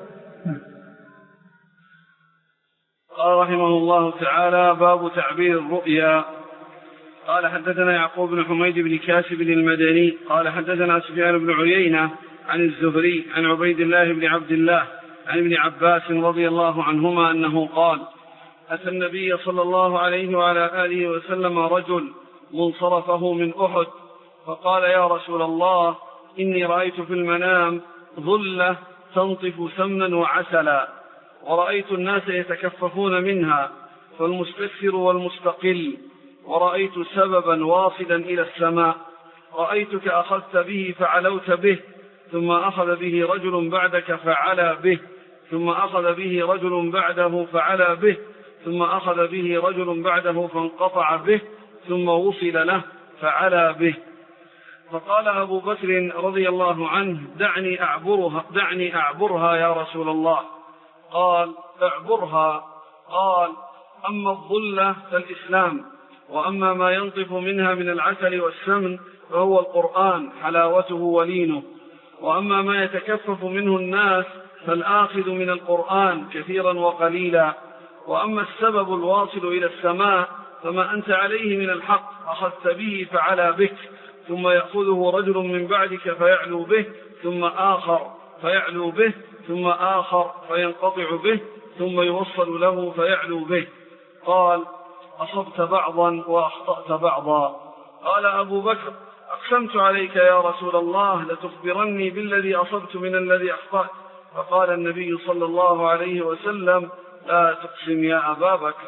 قال رحمه الله تعالى باب تعبير الرؤيا. قال حدثنا يعقوب بن حميد بن كاسب المدني قال حدثنا سفيان بن عيينة عن الزهري عن عبيد الله بن عبد الله عن ابن عباس رضي الله عنهما أنه قال أتى النبي صلى الله عليه وعلى آله وسلم رجل منصرفه من أحد فقال يا رسول الله إني رأيت في المنام ظلة تنطف سمنا وعسلا، ورأيت الناس يتكففون منها فالمستكثر والمستقل، ورأيت سببا واصلا إلى السماء، رأيتك أخذت به فعلوت به، ثم أخذ به رجل بعدك فعلى به، ثم أخذ به رجل بعده فعلى به، ثم أخذ به رجل بعده فانقطع به، ثم وصل له فعلى به. فقال أبو بكر رضي الله عنه دعني أعبرها, دعني أعبرها يا رسول الله. قال اعبرها. قال أما الظلة فالإسلام، وأما ما ينطف منها من العسل والسمن فهو القرآن حلاوته ولينه، وأما ما يتكفف منه الناس فالآخذ من القرآن كثيرا وقليلا، وأما السبب الواصل إلى السماء فما أنت عليه من الحق أخذت به فعلى بك، ثم يأخذه رجل من بعدك فيعلو به، ثم آخر فيعلو به، ثم آخر فينقطع به، ثم يوصل له فيعلو به. قال أصبت بعضا وأخطأت بعضا. قال أبو بكر أقسمت عليك يا رسول الله لتخبرني بالذي أصبت من الذي أخطأت. فقال النبي صلى الله عليه وسلم لا تقسم يا أبا بكر.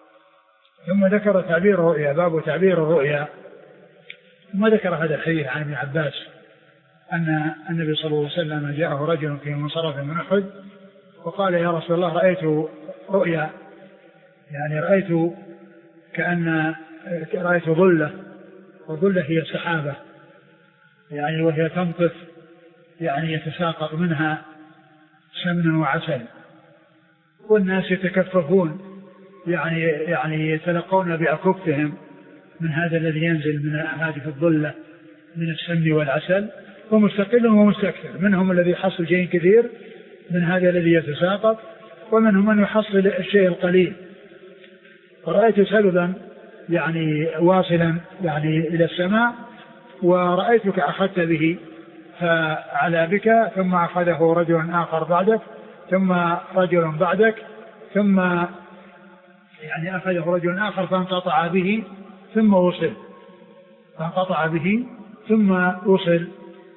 ثم ذكر تعبير الرؤيا، باب تعبير الرؤيا. ثم ذكر هذا الحديث عن ابن عباس أن النبي صلى الله عليه وسلم جاءه رجل في منصرف من أحد وقال يا رسول الله رأيت رؤيا، يعني رأيت كأن رأيت ظلة، وظلة هي سحابة يعني وهي تنطف، يعني يتساقط منها سمن وعسل، والناس يتكففون يعني يعني يتلقون بأكفهم من هذا الذي ينزل من هذه الظلة من السمن والعسل، ومستقل ومستكثر، منهم الذي يحصل شيء كثير من هذا الذي يتساقط، ومنهم من يحصل الشيء القليل. ورأيت سببا يعني واصلا يعني إلى السماء، ورأيتك أخذت به فعلى بك، ثم أخذه رجل آخر بعدك، ثم رجل بعدك، ثم يعني أخذه رجل آخر فانقطع به ثم وصل، فانقطع به ثم وصل.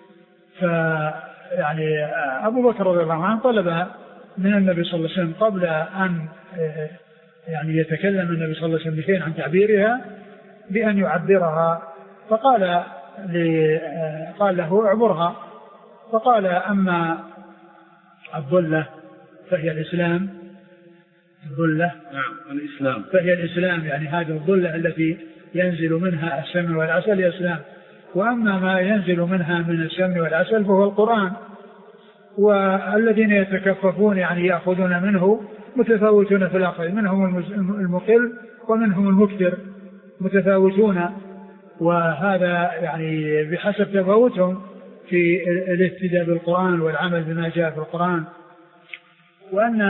فيعني أبو بكر رضي الله عنه طلب من النبي صلى الله عليه وسلم قبل أن يعني يتكلم النبي صلى الله عليه وسلم بشيء عن تعبيرها بأن يعبرها، فقال قال له اعبرها، فقال أما الظلة فهي الإسلام، الظلة نعم الإسلام فهي الإسلام، يعني هذه الظلة التي ينزل منها السمن والعسل هي الإسلام، وأما ما ينزل منها من السمن والعسل فهو القرآن. والذين يتكففون يعني يأخذون منه متفاوتون في الأخذ، منهم المقل ومنهم المكثر متفاوتون، وهذا يعني بحسب تفاوتهم في الاهتداء بالقرآن والعمل بما جاء في القرآن. وأن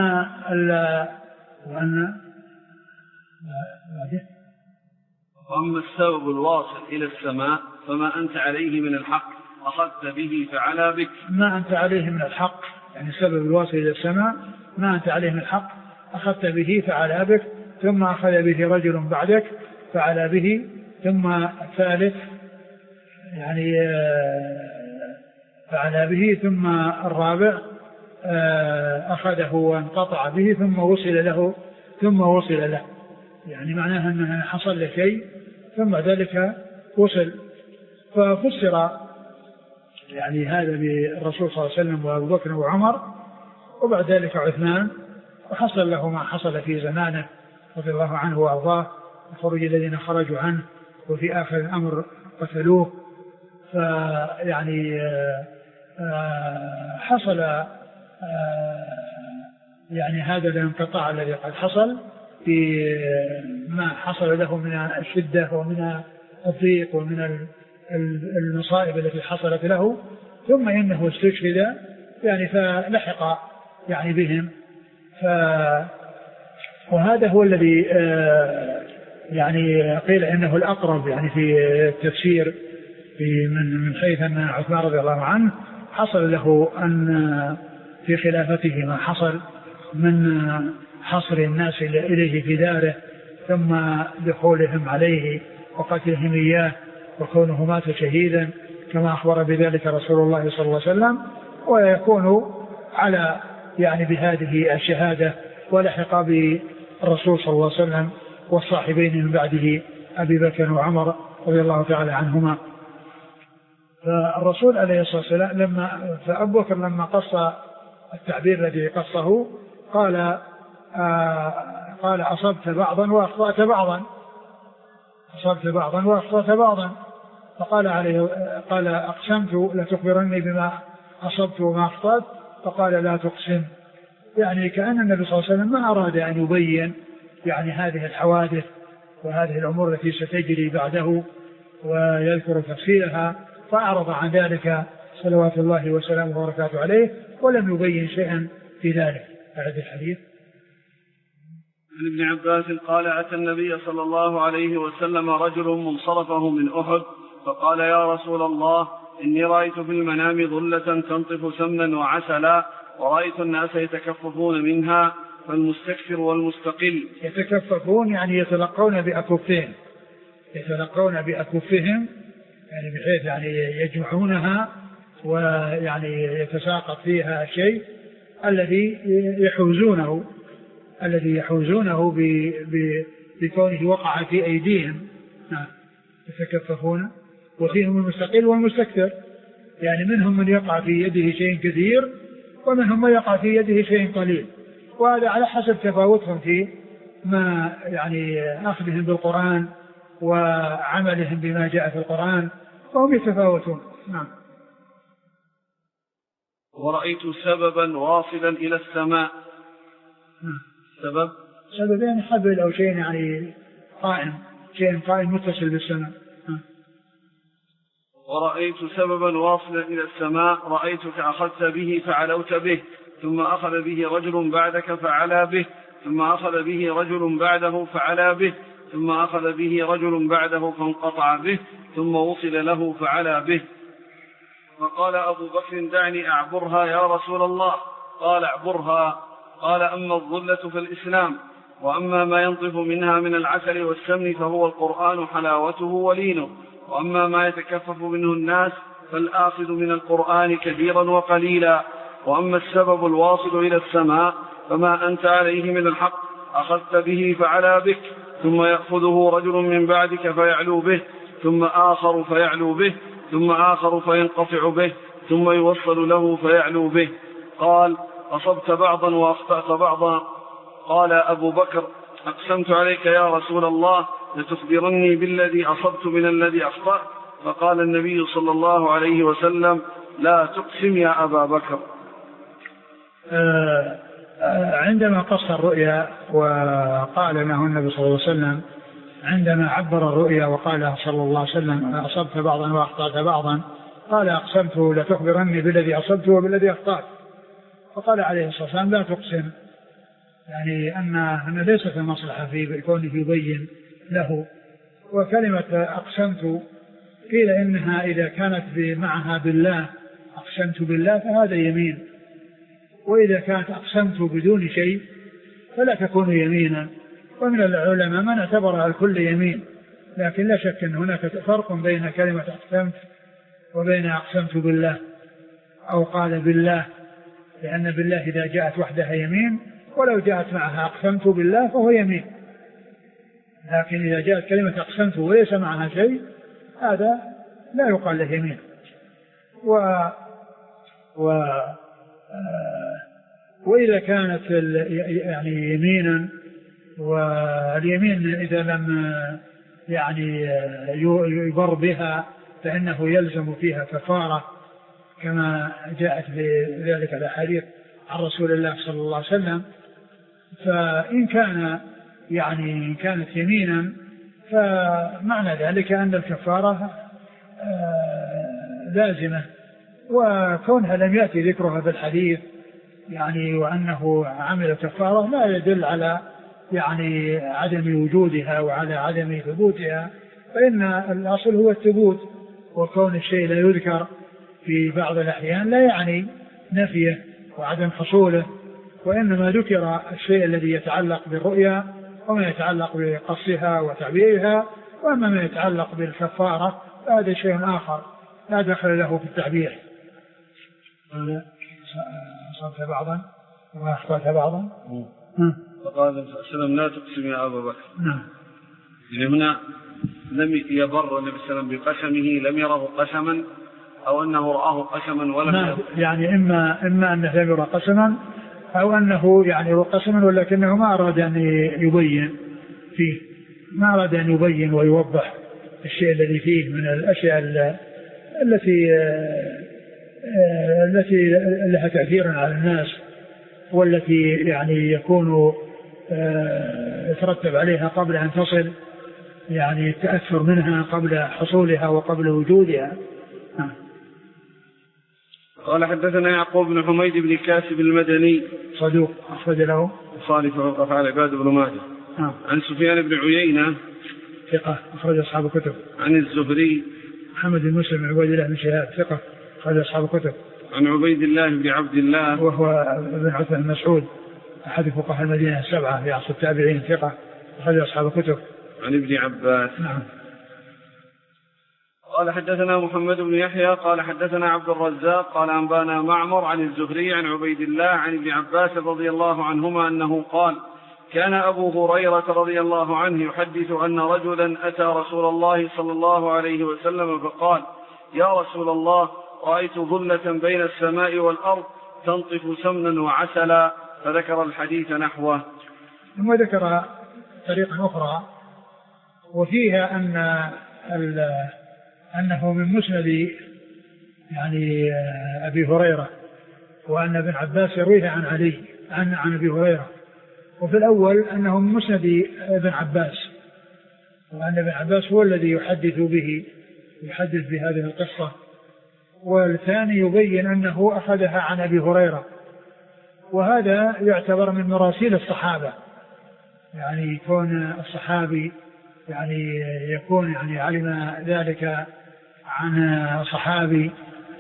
وأن وأما السبب الواصل إلى السماء فما أنت عليه من الحق أخذت به فعلى بك. ما أنت عليه من الحق، يعني السبب الواصل إلى السماء ما أنت عليه من الحق أخذت به فعلى بك، ثم أخذ به رجل بعدك فعلى به، ثم الثالث يعني فعلى به، ثم الرابع أخذه وانقطع به ثم وصل له ثم وصل له، يعني معناها أنه حصل له شيء ثم ذلك وصل. ففسر يعني هذا بالرسول صلى الله عليه وسلم وأبو بكر وعمر وبعد ذلك عثمان، وحصل له ما حصل في زمانه رضي الله عنه وأرضاه، الخروج الذين خرجوا عنه وفي آخر الأمر قتلوه. فيعني حصل يعني هذا الانقطاع الذي قد حصل في ما حصل له من الشدة ومن الضيق ومن المصائب التي حصلت له، ثم إنه استشهد يعني فلحق يعني بهم. ف وهذا هو الذي يعني قيل إنه الأقرب يعني في التفسير في من من حيث أن عثمان رضي الله عنه حصل له أن في خلافته ما حصل من حصر الناس إليه في داره، ثم دخولهم عليه وقتلهم إياه وكونه مات شهيدا كما أخبر بذلك رسول الله صلى الله عليه وسلم، ويكون على يعني بهذه الشهادة ولحق بالرسول صلى الله عليه وسلم والصاحبين من بعده أبي بكر وعمر رضي الله تعالى عنهما. فالرسول عليه الصلاة والسلام لما فأبو بكر لما قص التعبير الذي قصه قال آه قال أصبت بعضا وأخطأت بعضا، أصبت بعضا وأخطأت بعضا. فقال عليه قال أقسمت لتخبرني بما أصبت وما أخطأت، فقال لا تقسم، يعني كأن النبي صلى الله عليه وسلم ما أراد أن يبين يعني هذه الحوادث وهذه الأمور التي ستجري بعده ويذكر تفصيلها، فأعرض عن ذلك صلوات الله وسلامه وبركاته عليه ولم يبين شيئا في ذلك. هذا الحديث عن ابن عباس قال أتى النبي صلى الله عليه وسلم رجل منصرفه من أحد فقال يا رسول الله إني رأيت في المنام ظلة تنطف سمنا وعسلا ورأيت الناس يتكففون منها فالمستكثر والمستقل. يتكففون يعني يتلقون بأكفهم، يتلقون بأكفهم يعني بحيث يعني يجمعونها ويعني يتساقط فيها شيء الذي يحوزونه الذي يحوزونه بكونه وقع في أيديهم. يتكففون. وفيهم المستقل والمستكثر، يعني منهم من يقع في يده شيء كثير ومنهم من يقع في يده شيء قليل، وهذا على حسب تفاوتهم في ما يعني أخذهم بالقرآن وعملهم بما جاء في القرآن، فهم يتفاوتون. نعم. ورأيت سببا واصلا إلى السماء. نعم. سبب سبب يعني حبل أو شيء يعني قائم، شيء قائم متصل بالسماء. نعم. ورأيت سببا واصلا إلى السماء رأيتك أخذت به فعلوت به، ثم أخذ به رجل بعدك فعلى به، ثم أخذ به رجل بعده فعلى به، ثم أخذ به رجل بعده فانقطع به، ثم وصل له فعلى به. فقال أبو بكر دعني أعبرها يا رسول الله. قال اعبرها. قال أما الظلة في الإسلام، وأما ما ينطف منها من العسل والسمن فهو القرآن حلاوته ولينه، وأما ما يتكفف منه الناس فالآخذ من القرآن كثيرا وقليلا، وأما السبب الواصل إلى السماء فما أنت عليه من الحق أخذت به فعلى بك، ثم يأخذه رجل من بعدك فيعلو به، ثم آخر فيعلو به، ثم آخر فينقطع به، ثم يوصل له فيعلو به. قال: أصبت بعضا وأخطأت بعضا. قال أبو بكر: أقسمت عليك يا رسول الله لتخبرني بالذي أصبت من الذي أخطأت. فقال النبي صلى الله عليه وسلم: لا تقسم يا أبا بكر. عندما قص الرؤيا وقال له النبي صلى الله عليه وسلم، عندما عبر الرؤيا وقال صلى الله عليه وسلم: أصبت بعضا وأخطأت بعضا، قال: أقسمت لتخبرني بالذي أصبت وبالذي أخطأت. فقال عليه الصلاة والسلام: لا تقسم، يعني أن أن ليست المصلحة في كونه يبين له. وكلمة أقسمت قيل إنها إذا كانت معها بالله، أقسمت بالله، فهذا يمين، وإذا كانت أقسمت بدون شيء فلا تكون يمينا. ومن العلماء من اعتبرها الكل يمين، لكن لا شك أن هناك فرق بين كلمة أقسمت وبين أقسمت بالله أو قال بالله، لأن بالله إذا جاءت وحدها يمين، ولو جاءت معها أقسمت بالله فهو يمين. لكن إذا جاءت كلمة أقسمت وليس معها شيء، هذا لا يقال له يمين. و... و... آه... وإذا كانت يعني يمينا، واليمين إذا لم يعني يبر بها فإنه يلزم فيها كفارة، كما جاءت بذلك الأحاديث عن رسول الله صلى الله عليه وسلم. فإن كان يعني إن كانت يمينا فمعنى ذلك أن الكفارة لازمة، وكونها لم يأتي ذكرها في الحديث يعني وأنه عمل كفارة لا يدل على يعني عدم وجودها وعلى عدم ثبوتها، فإن الأصل هو الثبوت، وكون الشيء لا يذكر في بعض الأحيان لا يعني نفيه وعدم حصوله، وإنما ذكر الشيء الذي يتعلق بالرؤيا وما يتعلق بقصها وتعبيرها، وأما ما يتعلق بالكفارة فهذا شيء آخر لا دخل له في التعبير. أصبت بعضا وأخطأت بعضا. فقال النبي صلى الله عليه وسلم: لا تقسم يا أبا بكر. نعم. يعني هنا لم يبر النبي صلى الله عليه وسلم بقسمه، لم يره قسما، أو أنه رآه قسما ولم يره. يعني إما إما أنه لم يره قسما، أو أنه يعني يره قسما ولكنه ما أراد أن يبين فيه، ما أراد أن يبين ويوضح الشيء الذي فيه من الأشياء التي التي لها تأثير على الناس، والتي يعني يكون يترتب عليها قبل أن تصل، يعني التأثر منها قبل حصولها وقبل وجودها. قال: حدثنا يعقوب بن حميد بن كاسب المدني صدوق أخرج له صالح وقف على عباد بن ماجه. عن سفيان بن عيينة ثقة أخرج أصحاب الكتب. عن الزهري محمد بن مسلم عبيد الله بن شهاب ثقة أخرج أصحاب الكتب. عن عبيد الله بن عبد الله وهو بن عثمان مسعود أحد فقهاء المدينة السبعة في عصر التابعين ثقة أخرج أصحاب الكتب. عن ابن عباس. نعم. قال: حدثنا محمد بن يحيى قال حدثنا عبد الرزاق قال أنبانا معمر عن الزهري عن عبيد الله عن ابن عباس رضي الله عنهما أنه قال: كان أبو هريرة رضي الله عنه يحدث أن رجلا أتى رسول الله صلى الله عليه وسلم فقال: يا رسول الله، رأيت ظلة بين السماء والأرض تنطف سمنا وعسلا، فذكر الحديث نحوه. ثم ذكر طريقة أخرى وفيها أن أنه من مسند يعني أبي هريرة، وأن ابن عباس يرويه عن علي عن عن أبي هريرة. وفي الأول أنه من مسند ابن عباس، وأن ابن عباس هو الذي يحدث به يحدث بهذه القصة. والثاني يبين أنه أخذها عن أبي هريرة، وهذا يعتبر من مراسيل الصحابة، يعني يكون الصحابي يعني يكون يعني علم ذلك عن صحابي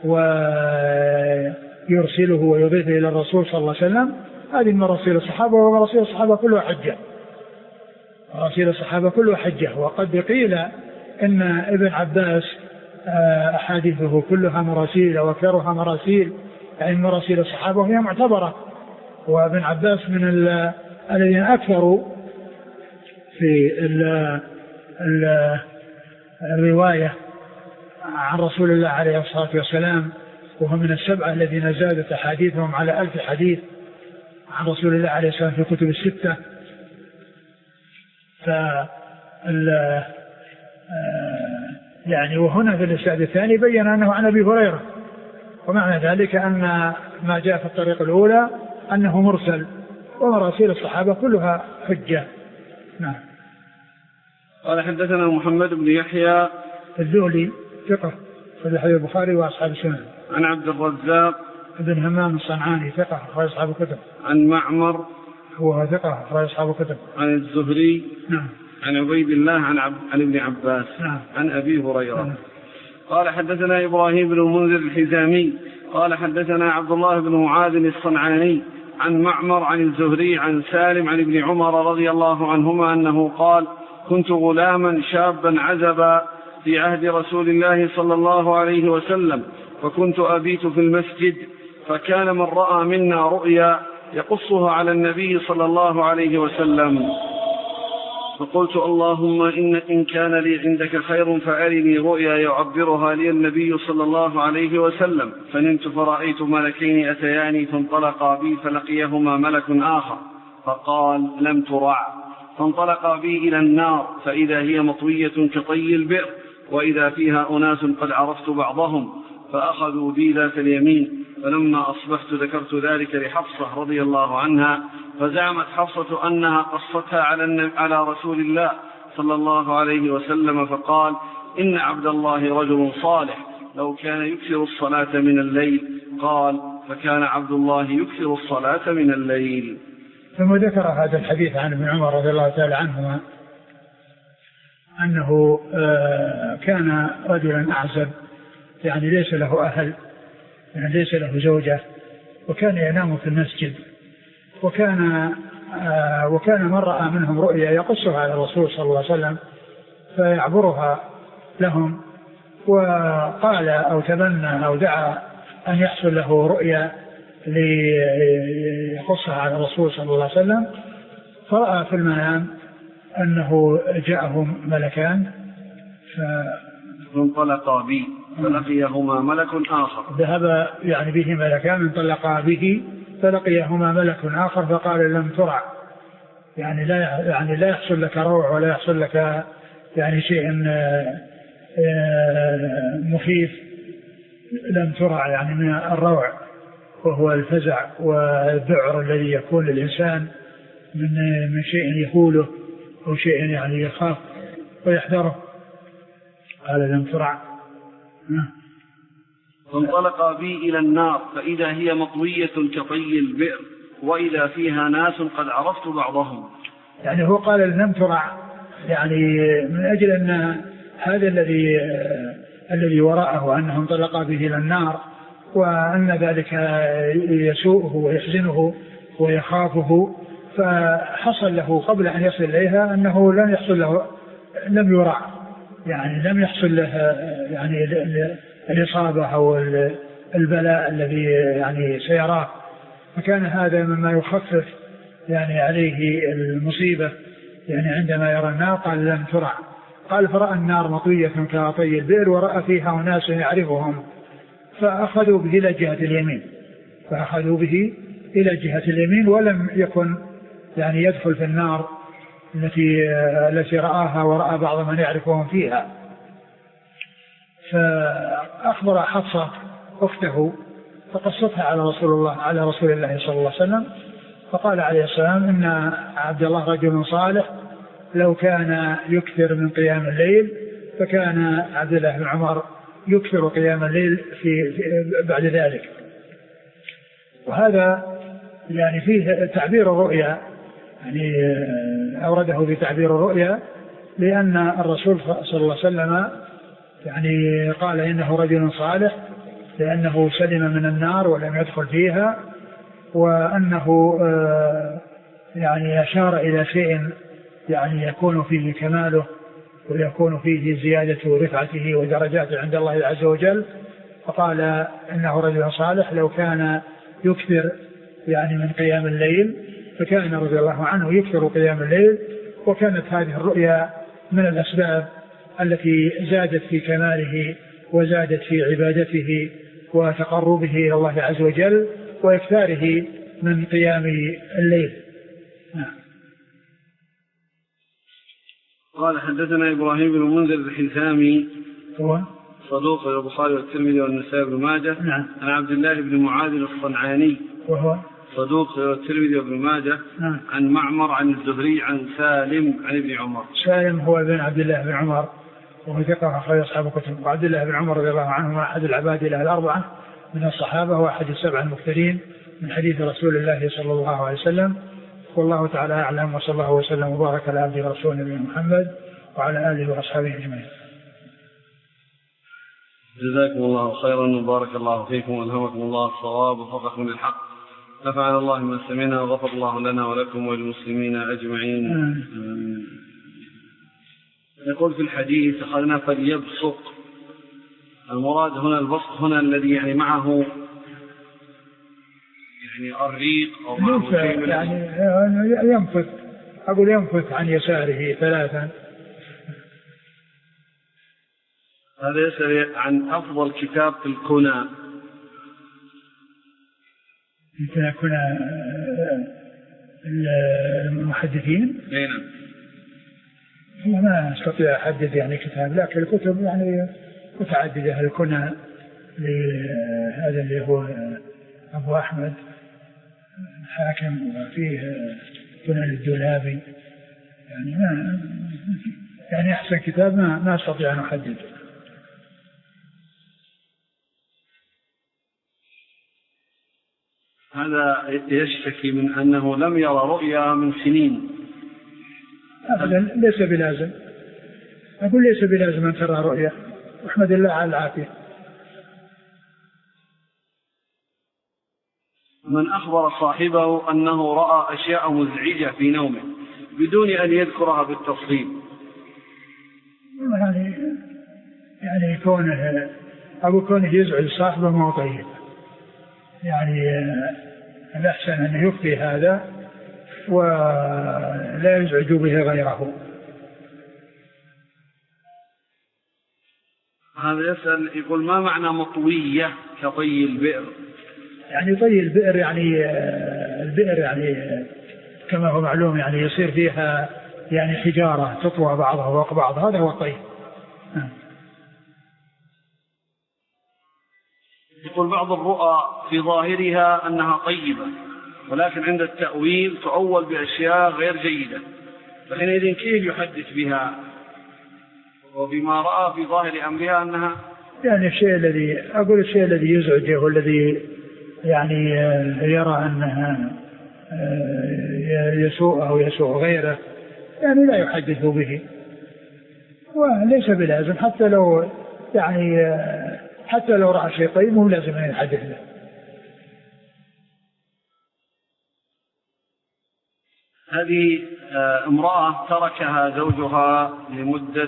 ويرسله ويضيفه إلى الرسول صلى الله عليه وسلم. هذه مراسيل الصحابة، ومراسيل الصحابة كلها حجة، مراسيل الصحابة كلها حجة. وقد قيل إن ابن عباس أحاديثه كلها مراسيل وأكثرها مراسيل، يعني مراسيل الصحابة وهي معتبرة. وابن عباس من الذين أكثروا في ال ال الرواية عن رسول الله عليه الصلاة والسلام، وهم من السبعة الذين زادت أحاديثهم على ألف حديث عن رسول الله عليه الصلاة والسلام في كتب الستة. فال يعني وهنا في الإسناد الثاني بين أنه عن أبي هريرة، ومعنى ذلك أن ما جاء في الطريق الأولى أنه مرسل، ومراسيل الصحابة كلها حجة. نعم. قال حدثنا محمد بن يحيى الذهلي ثقة في حديث البخاري وأصحاب السنن. عن عبد الرزاق ابن همام الصنعاني ثقة أخرج أصحاب الكتب. عن معمر هو ثقة أخرج أصحاب الكتب. عن الزهري نعم. عن عبيد الله عن, عب... عن ابن عباس نعم. عن أبي هريرة. نعم. قال حدثنا إبراهيم بن المنذر الحزامي قال حدثنا عبد الله بن معاذ الصنعاني عن معمر عن الزهري عن سالم عن ابن عمر رضي الله عنهما أنه قال كنت غلاما شابا عزبا في عهد رسول الله صلى الله عليه وسلم، فكنت أبيت في المسجد، فكان من رأى منا رؤيا يقصها على النبي صلى الله عليه وسلم، فقلت اللهم إن, إن كان لي عندك خير فأرني رؤيا يعبرها لي النبي صلى الله عليه وسلم. فنمت فرأيت ملكين أتياني فانطلقا بي فلقيهما ملك آخر فقال لم ترع، فانطلقا بي إلى النار فإذا هي مطوية كطي البئر وإذا فيها أناس قد عرفت بعضهم، فأخذوا بي ذات اليمين. فلما أصبحت ذكرت ذلك لحفصة رضي الله عنها، فزعمت حفصة أنها قصتها على, على رسول الله صلى الله عليه وسلم، فقال إن عبد الله رجل صالح لو كان يكثر الصلاة من الليل. قال فكان عبد الله يكثر الصلاة من الليل. ثم ذكر هذا الحديث عن ابن عمر رضي الله تعالى عنهما أنه كان رجلا أعزب، يعني ليس له أهل، يعني ليس له زوجة، وكان ينام في المسجد، وكان وكان من رأى منهم رؤيا يقصها على الرسول صلى الله عليه وسلم فيعبرها لهم، وقال أو تمنى أو دعا أن يحصل له رؤيا ليقصها على الرسول صلى الله عليه وسلم. فرأى في المنام أنه جاءهم ملكان فانطلقا به فلقيهما ملك آخر، ذهب يعني به ملكان انطلقا به فلقيهما ملك آخر فقال لم ترع، يعني لا يعني لا يحصل لك روع ولا يحصل لك يعني شيء مخيف. لم ترع يعني من الروع، وهو الفزع والذعر الذي يكون للإنسان من من شيء يهوله أو شيء يعني يخاف ويحذره. قال لم ترع. فانطلق بي إلى النار فإذا هي مطوية كطي البئر وإذا فيها ناس قد عرفت بعضهم. يعني هو قال لم ترع يعني من أجل أن هذا الذي الذي وراءه أنه انطلق به إلى النار، وأن ذلك يسوءه ويحزنه ويخافه، فحصل له قبل أن يصل إليها أنه لم يحصل له لم يرع، يعني لم يحصل له يعني الإصابة أو البلاء الذي يعني سيراه، فكان هذا مما يخفف يعني عليه المصيبة يعني عندما يرى النار. قال لم ترع. قال فرأى النار مطوية كطي البئر ورأى فيها أناس يعرفهم فأخذوا به إلى جهة اليمين فأخذوا به إلى جهة اليمين ولم يكن يعني يدخل في النار التي التي رآها ورأى بعض من يعرفهم فيها. فأخبر حفصة أخته فقصتها على رسول الله على رسول الله صلى الله عليه وسلم، فقال عليه السلام إن عبد الله رجل صالح لو كان يكثر من قيام الليل، فكان عبد الله بن عمر يكثر قيام الليل في, في بعد ذلك. وهذا يعني فيه تعبير الرؤيا، يعني أورده في تعبير الرؤيا لأن الرسول صلى الله عليه وسلم يعني قال إنه رجل صالح لأنه سلم من النار ولم يدخل فيها، وأنه يعني أشار إلى شيء يعني يكون فيه كماله ويكون فيه زيادة رفعته ودرجاته عند الله عز وجل، فقال إنه رجل صالح لو كان يكثر يعني من قيام الليل فكان رضي الله عنه يكثر قيام الليل، وكانت هذه الرؤيا من الأسباب التي زادت في كماله وزادت في عبادته وتقربه إلى الله عز وجل وإكثاره من قيام الليل. قال حدثنا إبراهيم بن منذر الحزامي هو صدوق البخاري والترمذي والنسائي بن ماجه. نعم. عن عبد الله بن معاذ الصنعاني وهو صدوق الترمذي وابن ماجه. نعم. عن معمر عن الزهري عن سالم عن ابن عمر. سالم هو ابن عبد الله بن عمر وهو ثقة أخرج أصحاب الكتب. وعبد الله بن عمر رضي الله عنه أحد العباد له الأربعة من الصحابة وأحد السبع المكثرين من حديث رسول الله صلى الله عليه وسلم. والله تعالى أعلم، وصلى الله وسلم وبارك على عبده ورسوله نبينا محمد وعلى آله وأصحابه أجمعين. جزاكم الله خيرا وبارك الله فيكم والهمكم الله الصواب ووفقكم للحق. نفعنا الله ما سمعنا وغفر الله لنا ولكم وللمسلمين أجمعين. آمين. يقول في الحديث أخذنا فليبصق، المراد هنا البصق هنا الذي يعني معه يعني الريق أو معه شيء يعني ينفث، أقول ينفث عن يساره ثلاثا. هذا يسأل عن أفضل كتاب في الكنى. يمكن كنى المحدثين. نعم. ما استطيع أحدد يعني كتاب، لكن الكتب يعني متعددة. الكنى لهذا اللي هو أبو أحمد الحاكم، وفيه كنى للدولابي. يعني ما يعني أحسن كتاب ما ما استطيع أن أحدد. هذا يشتكي من أنه لم يرى رؤيا من سنين. أبدا ليس بلازم، أقول ليس بلازم أن ترى رؤيا، واحمد الله على العافية. من أخبر صاحبه أنه رأى أشياء مزعجة في نومه بدون أن يذكرها بالتفصيل. يعني يعني كونه أو كونه يزعج صاحبه ما هو طيب. يعني الأحسن أن يخفي هذا ولا يزعج به غيره. هذا يسأل يقول ما معنى مطوية كطي البئر؟ يعني طي البئر يعني البئر يعني كما هو معلوم يعني يصير فيها يعني حجارة تطوى بعضها فوق بعض، هذا هو الطي. يقول بعض الرؤى في ظاهرها أنها طيبة، ولكن عند التأويل تؤول بأشياء غير جيدة، فحينئذ كيف يحدث بها وبما رأى في ظاهر أمرها أنها يعني الشيء الذي أقول الشيء الذي يزعجه والذي يعني يرى أنها يسوء أو يسوء غيره يعني لا يحدث به، وليس بلازم حتى لو يعني حتى لو رأى شيء طيب مو لازم أن يحدث له. هذه امرأة تركها زوجها لمدة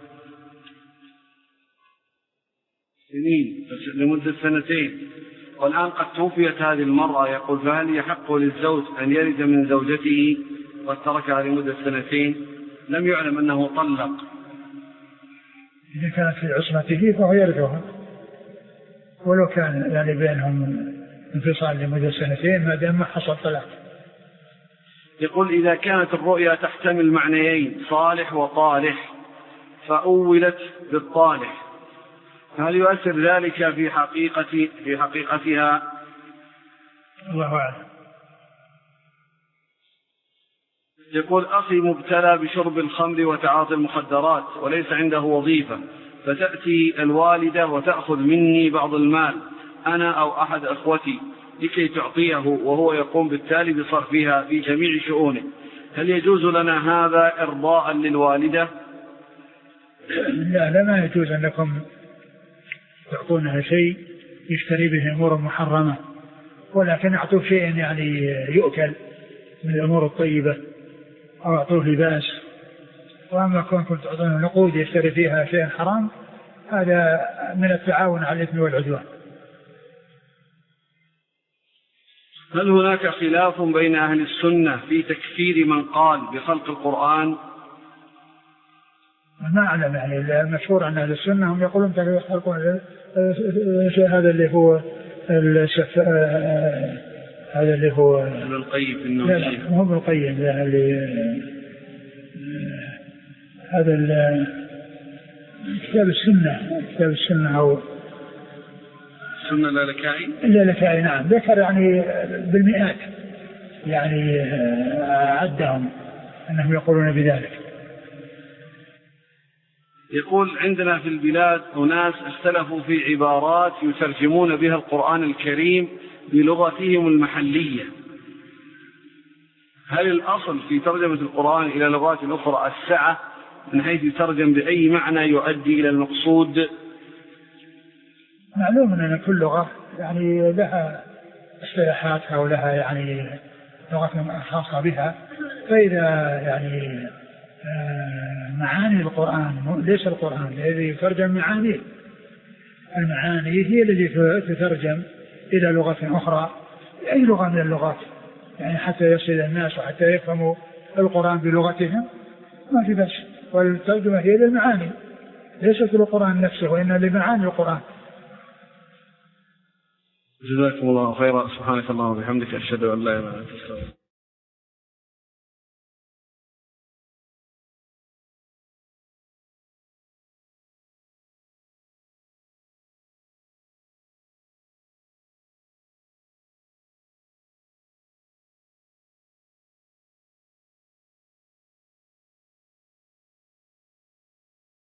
سنين لمدة سنتين، والآن قد توفيت هذه المرأة. يقول فهل يحق للزوج أن يرد من زوجته وتركها لمدة سنتين؟ لم يعلم أنه طلق. إذا كانت في عصمته فهو يرثها، ولو كان يعني بينهم انفصال لمدة سنتين ما دام ما حصل طلاق. يقول إذا كانت الرؤيا تحتمل معنيين صالح وطالح فأولت بالطالح، هل يؤثر ذلك في حقيقة في حقيقتها؟ الله أعلم. يقول أخي مبتلى بشرب الخمر وتعاطي المخدرات وليس عنده وظيفة، فتأتي الوالدة وتأخذ مني بعض المال أنا أو أحد أخوتي لكي تعطيه، وهو يقوم بالتالي بصرفها في جميع شؤونه، هل يجوز لنا هذا إرضاء للوالدة؟ لا لا ما يجوز أنكم تعطونها شيء يشتري به أمور محرمة، ولكن أعطوه شيء يعني يؤكل من الأمور الطيبة أو أعطوه لباس. وأما كنتم تعطونه نقود يشتري فيها شيء حرام هذا من التعاون على الإثم والعدوان. هل هناك خلاف بين أهل السنة في تكفير من قال بخلق القرآن؟ ما أعلم، يعني المشهور عن أهل السنة هم يقولون خلق هذا اللي هو الشف... هذا اللي هو ابن القيم في لا لا مو ابن القيم، اللي هذا كتاب السنة كتاب السنة أو السنة اللالكائي اللالكائي نعم، ذكر يعني بالمئات، يعني عدهم أنهم يقولون بذلك. يقول عندنا في البلاد أناس اختلفوا في عبارات يترجمون بها القرآن الكريم بلغتهم المحلية، هل الأصل في ترجمة القرآن إلى لغات أخرى السعة من حيث يترجم بأي معنى يؤدي إلى المقصود؟ معلوم أن كل لغة يعني لها اصطلاحاتها ولها يعني لغة خاصة بها، فإذا يعني معاني القرآن ليس القرآن الذي يترجم معانيه، المعاني هي التي تترجم إلى لغة أخرى، أي لغة من اللغات، يعني حتى يصل الناس وحتى يفهموا القرآن بلغتهم ما في بأس، والترجمة هي للمعاني ليست للقرآن نفسه وإنما لمعاني القرآن. جزاكم الله خيرا، سبحانك اللهم وبحمدك، أشهد أن لا إله إلا أنت.